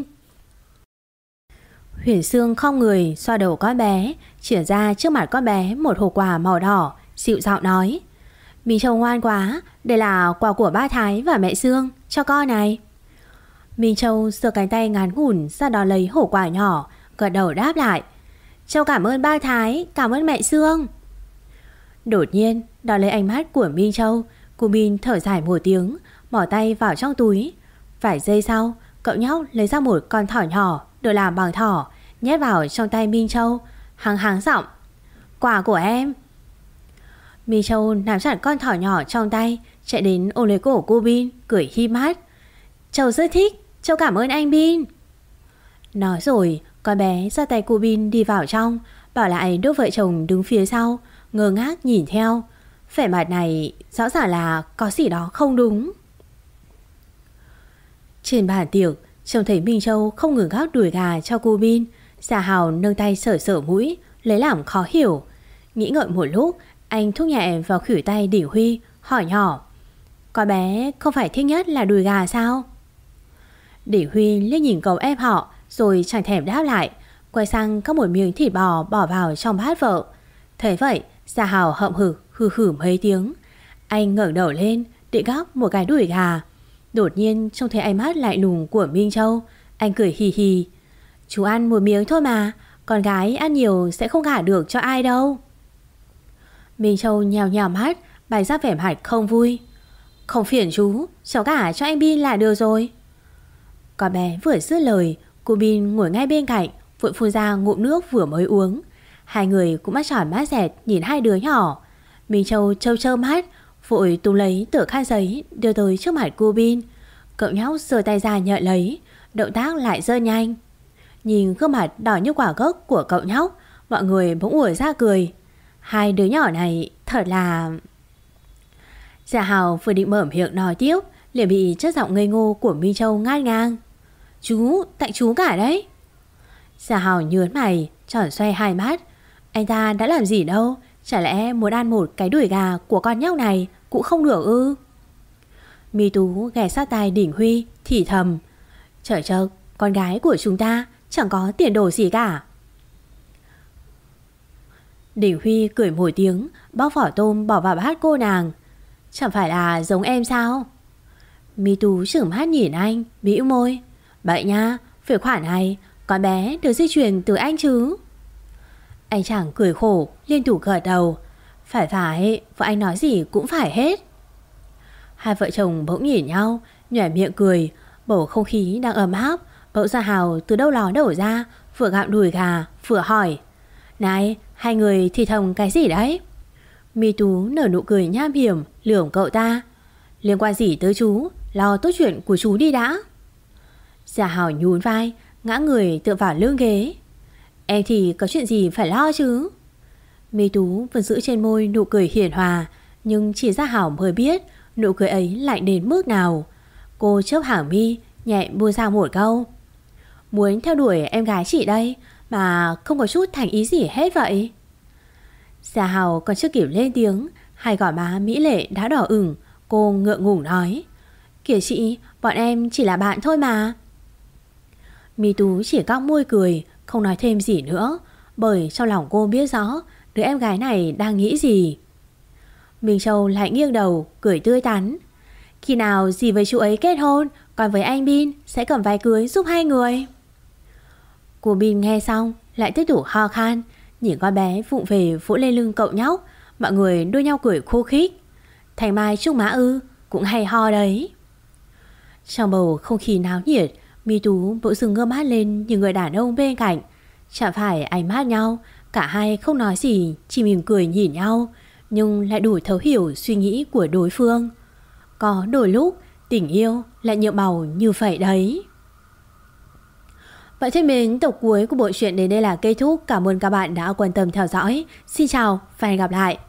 Huyền Sương khom người xoa đầu con bé, chĩa ra trước mặt con bé một hộp quà màu đỏ, dịu giọng nói. Minh Châu ngoan quá, đây là quà của ba Thái và mẹ Sương cho con này. Minh Châu giơ cánh tay ngắn ngủn ra đó lấy hộp quà nhỏ, gật đầu đáp lại. Châu cảm ơn ba Thái, cảm ơn mẹ Sương. Đột nhiên đón lấy ánh mắt của Minh Châu, cô Bin thở dài một tiếng, mỏ tay vào trong túi. Vài giây sau, cậu nhóc lấy ra một con thỏ nhỏ được làm bằng thỏ, nhét vào trong tay Minh Châu, hắng hắng giọng. Quà của em. Minh Châu nắm chặt con thỏ nhỏ trong tay, chạy đến ôm lấy cổ cô Bin, cười hi mắt. Châu rất thích, Châu cảm ơn anh Bin. Nói rồi, con bé ra tay cô Bin đi vào trong, bảo lại đôi vợ chồng đứng phía sau, ngơ ngác nhìn theo. Vẻ mặt này rõ ràng là có gì đó không đúng. Trên bàn tiệc, trông thấy Minh Châu không ngừng gắp đùi gà cho cô Bin. Gia Hào nâng tay sờ sờ mũi, lấy làm khó hiểu. Nghĩ ngợi một lúc, anh thúc nhẹ vào khuỷu tay Đỉnh Huy, hỏi nhỏ. Con bé không phải thích nhất là đùi gà sao? Đỉnh Huy liếc nhìn cậu em họ, rồi chẳng thèm đáp lại, quay sang cắt một miếng thịt bò bỏ vào trong bát vợ. Thấy vậy, Gia Hào hậm hực hừ hử mấy tiếng. Anh ngẩng đầu lên định gắp một cái đùi gà. Đột nhiên trông thấy ánh mắt lạnh lùng của Minh Châu, anh cười hì hì. Chú ăn một miếng thôi mà, con gái ăn nhiều sẽ không gả được cho ai đâu. Minh Châu nhào nhào mắt, bày ra vẻ mặt không vui. Không phiền chú, cháu gả cho anh Bin là được rồi. Con bé vừa dứt lời, cô Bin ngồi ngay bên cạnh, vội phun ra ngụm nước vừa mới uống. Hai người cũng mắt tròn mắt dẹt nhìn hai đứa nhỏ. Minh Châu trâu trâu mắt, vội túm lấy tờ khăn giấy đưa tới trước mặt cô Bin. Cậu nhóc giơ tay ra nhận lấy, động tác lại rất nhanh. Nhìn gương mặt đỏ như quả gốc của cậu nhóc, mọi người bỗng ùa ra cười. Hai đứa nhỏ này thật là... Gia Hào vừa định mở miệng nói tiếp, liền bị chất giọng ngây ngô của Minh Châu ngắt ngang. Chú, tại chú cả đấy. Gia Hào nhớn mày, tròn xoay hai mắt. Anh ta đã làm gì đâu, chả lẽ muốn ăn một cái đùi gà của con nhóc này cũng không được ư? Mi Tú ghé sát tai Đỉnh Huy thì thầm. Trời chợt, con gái của chúng ta chẳng có tiền đồ gì cả. Đỉnh Huy cười một tiếng, bóc vỏ tôm bỏ vào bát cô nàng. Chẳng phải là giống em sao? Mi Tú chừng mắt nhìn anh, bĩu môi. Vậy nha, về khoản này con bé được di truyền từ anh chứ? Anh chàng cười khổ, liên tục gật đầu. Phải, vợ anh nói gì cũng phải hết. Hai vợ chồng bỗng nhìn nhau, nhoẻn miệng cười. Bầu không khí đang ấm áp. Bỗng Gia Hào từ đâu ló đầu ra, vừa gặm đùi gà vừa hỏi. Này, hai người thì thầm cái gì đấy? Mi Tú nở nụ cười nham hiểm, lườm cậu ta. Liên quan gì tới chú, lo tốt chuyện của chú đi đã. Gia Hào nhún vai, ngã người tựa vào lưng ghế. Em thì có chuyện gì phải lo chứ? Mi Tú vẫn giữ trên môi nụ cười hiền hòa, nhưng chỉ Gia Hào mới biết nụ cười ấy lạnh đến mức nào. Cô chớp hàng mi, nhẹ buông ra một câu. Muốn theo đuổi em gái chị đây, mà không có chút thành ý gì hết vậy. Gia Hào còn chưa kịp lên tiếng, hai gò má mỹ lệ đã đỏ ửng. Cô ngượng ngùng nói. Kìa chị, bọn em chỉ là bạn thôi mà. Mi Tú chỉ cong môi cười, không nói thêm gì nữa, bởi trong lòng cô biết rõ đứa em gái này đang nghĩ gì. Minh Châu lại nghiêng đầu, cười tươi tắn. Khi nào dì với chú ấy kết hôn, còn với anh Bin sẽ cầm váy cưới giúp hai người. Cô Bin nghe xong lại tiếp tục ho khan, nhìn con bé vụng về vỗ lên lưng cậu nhóc. Mọi người đua nhau cười khô khích. Thành Mai Trúc Mã ư, cũng hay ho đấy. Trong bầu không khí náo nhiệt, Mi Tú bỗng dưng ngơ mắt lên nhìn người đàn ông bên cạnh. Chẳng phải ánh mắt nhau, cả hai không nói gì, chỉ mỉm cười nhìn nhau, nhưng lại đủ thấu hiểu suy nghĩ của đối phương. Có đôi lúc tình yêu lại nhiệm màu như vậy đấy. Vậy thân mến, tập cuối của bộ truyện đến đây là kết thúc. Cảm ơn các bạn đã quan tâm theo dõi. Xin chào và hẹn gặp lại.